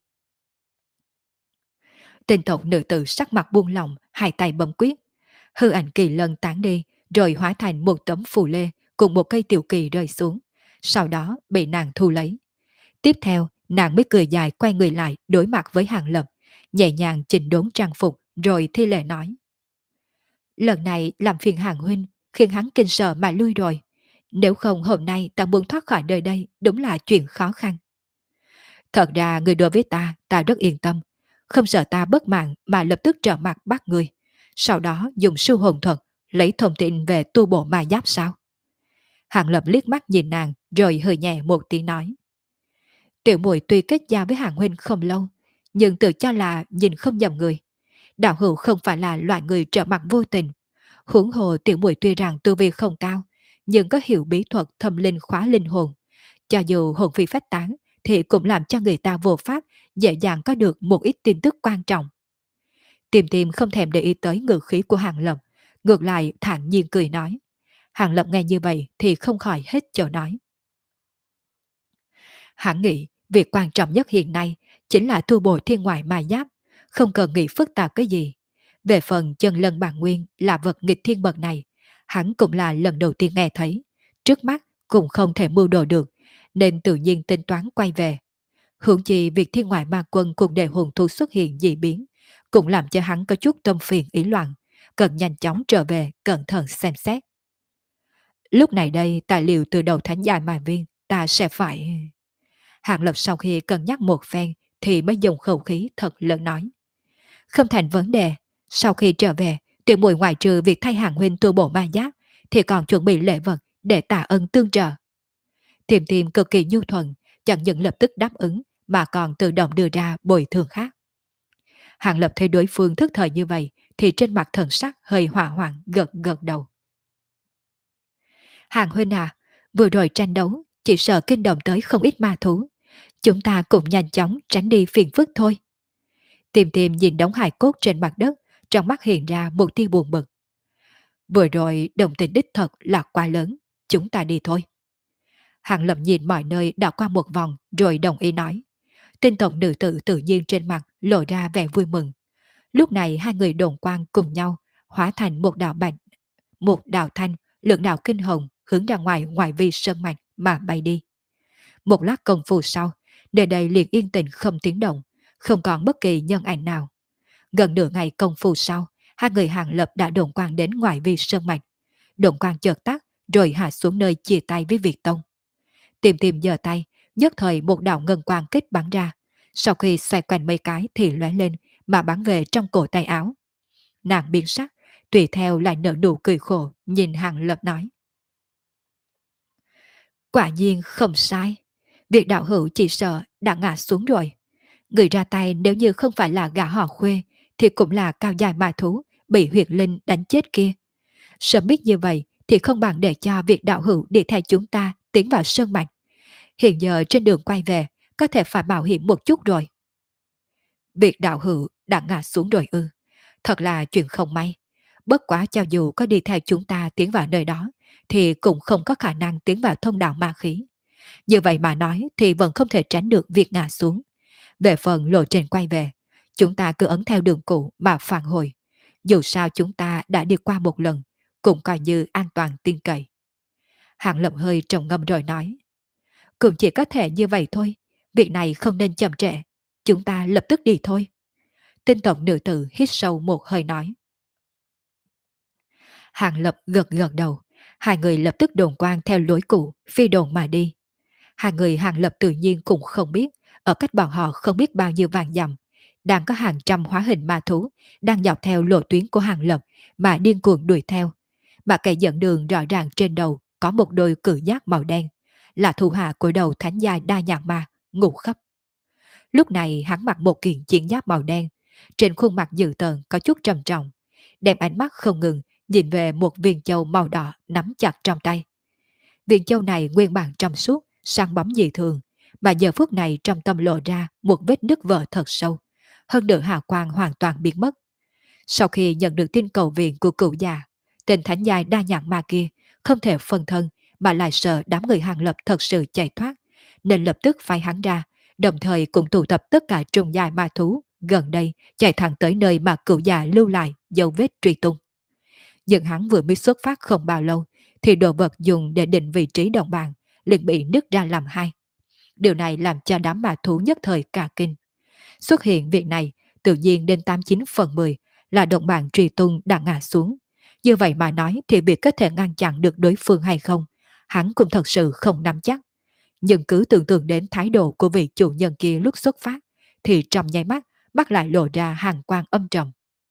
Tên tộc nữ tử sắc mặt buông lỏng, hai tay bấm quyết. Hư ảnh kỳ lân tán đi, rồi hóa thành một tấm phù lê cùng một cây tiểu kỳ rơi xuống. Sau đó bị nàng thu lấy. Tiếp theo, nàng mới cười dài quay người lại đối mặt với Hàng Lập, nhẹ nhàng chỉnh đốn trang phục rồi thi lễ nói. Lần này làm phiền Hàng huynh, khiến hắn kinh sợ mà lui rồi. Nếu không hôm nay ta muốn thoát khỏi nơi đây đúng là chuyện khó khăn. Thật ra người đối với ta rất yên tâm. Không sợ ta bất mạng mà lập tức trở mặt bắt người. Sau đó dùng sư hồn thuật lấy thông tin về tu bộ ma giáp sao? Hàng Lập liếc mắt nhìn nàng rồi hơi nhẹ một tiếng nói. Tiểu muội tuy kết giao với Hàng huynh không lâu, nhưng tự cho là nhìn không nhầm người. Đạo hữu không phải là loại người trở mặt vô tình. Huống hồ tiểu muội tuy rằng tu vi không cao, nhưng có hiểu bí thuật thâm linh khóa linh hồn. Cho dù hồn phi phách tán, thì cũng làm cho người ta vô pháp dễ dàng có được một ít tin tức quan trọng. Tìm tìm không thèm để ý tới ngữ khí của Hàng Lập, ngược lại thản nhiên cười nói. Hàng Lập nghe như vậy thì không khỏi hết chỗ nói. Hắn nghĩ việc quan trọng nhất hiện nay chính là thu bồi thiên ngoại ma giáp, không cần nghĩ phức tạp cái gì. Về phần chân lân bản nguyên là vật nghịch thiên bậc này, hắn cũng là lần đầu tiên nghe thấy, trước mắt cũng không thể mưu đồ được, nên tự nhiên tính toán quay về. Hưởng chi việc thiên ngoại ma quân cùng đệ hồn thú xuất hiện dị biến, cũng làm cho hắn có chút tâm phiền ý loạn, cần nhanh chóng trở về cẩn thận xem xét. Lúc này đây tài liệu từ đầu thánh giải mà viên ta sẽ phải... Hàng Lập sau khi cân nhắc một phen thì mới dùng khẩu khí thật lớn nói. Không thành vấn đề, sau khi trở về, tiểu muội ngoại trừ việc thay Hàng huynh tu bổ ma giáp, thì còn chuẩn bị lễ vật để tạ ơn tương trợ. Tiềm tiềm cực kỳ nhu thuận, chẳng những lập tức đáp ứng mà còn tự động đưa ra bồi thường khác. Hàng Lập thấy đối phương thức thời như vậy thì trên mặt thần sắc hơi hỏa hoạn gật gật đầu. Hàng huynh à, vừa rồi tranh đấu chỉ sợ kinh động tới không ít ma thú. Chúng ta cũng nhanh chóng tránh đi phiền phức thôi. Tìm tìm nhìn đống hài cốt trên mặt đất, trong mắt hiện ra một tia buồn bực. Vừa rồi đồng tình đích thật là quá lớn, chúng ta đi thôi. Hàng Lập nhìn mọi nơi đảo qua một vòng rồi đồng ý nói. Tinh tộc nữ tử tự nhiên trên mặt lộ ra vẻ vui mừng. Lúc này hai người đồn quang cùng nhau hóa thành một đạo bạch, một đạo thanh, lượng đạo kinh hồng hướng ra ngoài ngoại vi sơn mạch mà bay đi. Một lát công phu sau, nơi đây liền yên tĩnh không tiếng động, không còn bất kỳ nhân ảnh nào. Gần nửa ngày công phu sau, hai người Hàng Lập đã đồn quang đến ngoại vi sơn mạch. Đồn quang chợt tắt, rồi hạ xuống nơi chia tay với Việt Tông. Tìm tìm giơ tay, nhất thời một đạo ngân quang kích bắn ra. Sau khi xoay quanh mấy cái thì lóe lên mà bắn về trong cổ tay áo. Nàng biến sắc, tùy theo lại nở nụ cười khổ, nhìn Hàng Lập nói. Quả nhiên không sai. Việc đạo hữu chỉ sợ đã ngã xuống rồi. Người ra tay nếu như không phải là gã họ Khuê thì cũng là cao dài ma thú bị huyệt linh đánh chết kia. Sớm biết như vậy thì không bằng để cho việc đạo hữu đi theo chúng ta tiến vào sơn mạch. Hiện giờ trên đường quay về có thể phải mạo hiểm một chút rồi. Việc đạo hữu đã ngã xuống rồi ư. Thật là chuyện không may. Bất quá cho dù có đi theo chúng ta tiến vào nơi đó thì cũng không có khả năng tiến vào thông đạo ma khí. Như vậy mà nói thì vẫn không thể tránh được việc ngã xuống. Về phần lộ trình quay về, chúng ta cứ ấn theo đường cũ mà phản hồi. Dù sao chúng ta đã đi qua một lần, cũng coi như an toàn tin cậy. Hàng Lập hơi trầm ngâm rồi nói. Cũng chỉ có thể như vậy thôi, việc này không nên chậm trễ. Chúng ta lập tức đi thôi. Tinh tộc nữ tử hít sâu một hơi nói. Hàng Lập gật gật đầu, hai người lập tức đồn quang theo lối cũ, phi đồn mà đi. Hai người Hàng Lập tự nhiên cũng không biết, ở cách bọn họ không biết bao nhiêu vàng dặm, đang có hàng trăm hóa hình ma thú, đang dọc theo lộ tuyến của Hàng Lập mà điên cuồng đuổi theo. Mà kẻ dẫn đường rõ ràng trên đầu có một đôi cự giác màu đen, là thủ hạ của đầu thánh giai đa nhạc ma, Ngũ Khắp. Lúc này hắn mặc một kiện chiến giáp màu đen, trên khuôn mặt dữ tợn có chút trầm trọng, đem ánh mắt không ngừng nhìn về một viên châu màu đỏ nắm chặt trong tay. Viên châu này nguyên bản trong suốt, sáng bóng dị thường, mà giờ phút này trong tâm lộ ra một vết nứt vỡ thật sâu, hơn nữa hào quang hoàn toàn biến mất. Sau khi nhận được tin cầu viện của cựu già, tên thánh giai đa nhãn ma kia không thể phân thân mà lại sợ đám người Hàng Lập thật sự chạy thoát, nên lập tức phái hắn ra, đồng thời cũng tụ tập tất cả trùng giai ma thú gần đây chạy thẳng tới nơi mà cựu già lưu lại dấu vết truy tung. Nhưng hắn vừa mới xuất phát không bao lâu thì đồ vật dùng để định vị trí đồng bàn liền bị nứt ra làm hai. Điều này làm cho đám ma thú nhất thời cả kinh. Xuất hiện việc này tự nhiên đến 89/10 là đồng bạn truy tung đã ngã xuống. Như vậy mà nói thì việc có thể ngăn chặn được đối phương hay không, hắn cũng thật sự không nắm chắc. Nhưng cứ tưởng tượng đến thái độ của vị chủ nhân kia lúc xuất phát, thì trong nháy mắt, mắt lại lộ ra hàng quang âm trầm.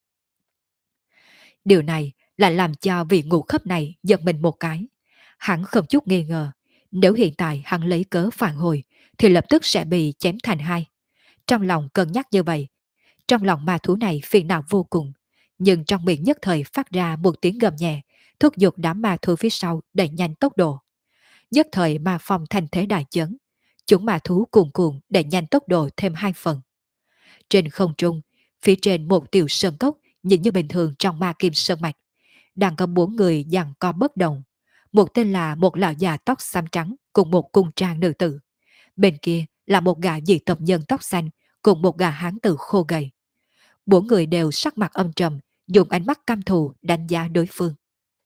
Điều này lại làm cho vị ngũ khắp này giật mình một cái. Hắn không chút nghi ngờ, nếu hiện tại hắn lấy cớ phản hồi, thì lập tức sẽ bị chém thành hai. Trong lòng cân nhắc như vậy, trong lòng ma thú này phiền não vô cùng, nhưng trong miệng nhất thời phát ra một tiếng gầm nhẹ, thúc giục đám ma thú phía sau đẩy nhanh tốc độ. Nhất thời ma phong thành thế đại chấn, chúng ma thú cuồn cuộn đẩy nhanh tốc độ thêm hai phần. Trên không trung, phía trên một tiểu sơn cốc nhìn như bình thường trong ma kim sơn mạch, đang có bốn người giằng co bất động. Một tên là một lão già tóc xám trắng cùng một cung trang nữ tử. Bên kia là một gã dị tộc nhân tóc xanh cùng một gã hán tử khô gầy. Bốn người đều sắc mặt âm trầm, dùng ánh mắt căm thù đánh giá đối phương.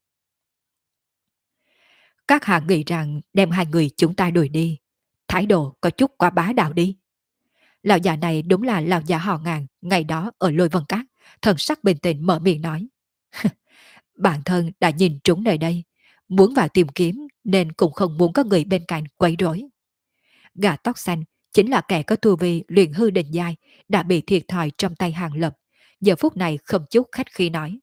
Các hạ nghĩ rằng đem hai người chúng ta đuổi đi, thái độ có chút quá bá đạo đi. Lão già này đúng là lão già họ Ngàn ngày đó ở Lôi Vân Các, thần sắc bình tĩnh mở miệng nói. Bản thân đã nhìn trúng nơi đây, muốn vào tìm kiếm nên cũng không muốn có người bên cạnh quấy rối. Gã tóc xanh chính là kẻ có tu vi luyện hư định giai đã bị thiệt thòi trong tay Hàng Lập, giờ phút này không chút khách khí nói.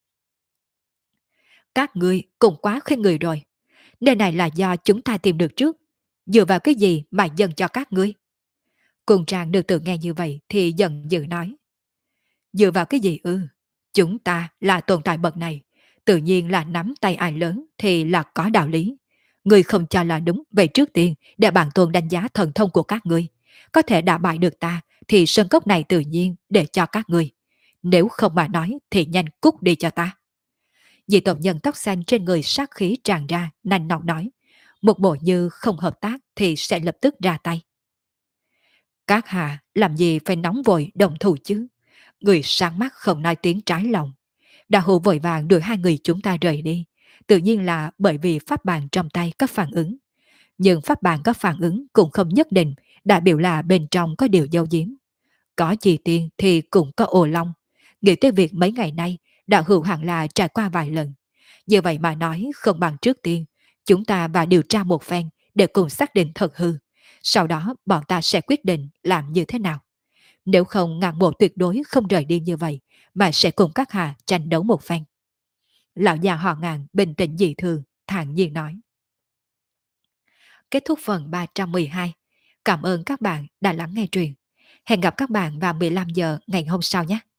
Các ngươi cũng quá khinh người rồi. Nơi này là do chúng ta tìm được trước. Dựa vào cái gì mà dần cho các ngươi? Cùng trang được tự nghe như vậy thì dần dữ nói. Dựa vào cái gì ư? Chúng ta là tồn tại bậc này. Tự nhiên là nắm tay ai lớn thì là có đạo lý. Ngươi không cho là đúng. Vậy trước tiên để bản tôn đánh giá thần thông của các ngươi. Có thể đả bại được ta thì sân cốc này tự nhiên để cho các ngươi. Nếu không mà nói thì nhanh cút đi cho ta. Dị tộc nhân tóc xanh trên người sát khí tràn ra, nành nọc nói. Một bộ như không hợp tác thì sẽ lập tức ra tay. Các hạ làm gì phải nóng vội đồng thủ chứ? Người sáng mắt không nói tiếng trái lòng. Đà hữu vội vàng đuổi hai người chúng ta rời đi. Tự nhiên là bởi vì pháp bàn trong tay có phản ứng. Nhưng pháp bàn có phản ứng cũng không nhất định đại biểu là bên trong có điều giấu giếm. Có chi tiền thì cũng có ồ long. Nghĩ tới việc mấy ngày nay đạo hữu hẳn là trải qua vài lần. Như vậy mà nói không bằng trước tiên, chúng ta và điều tra một phen để cùng xác định thật hư. Sau đó bọn ta sẽ quyết định làm như thế nào. Nếu không ngàn bộ tuyệt đối không rời đi như vậy, mà sẽ cùng các hạ tranh đấu một phen. Lão già họ Ngàn bình tĩnh dị thường, thản nhiên nói. Kết thúc phần 312. Cảm ơn các bạn đã lắng nghe truyện. Hẹn gặp các bạn vào 15 giờ ngày hôm sau nhé.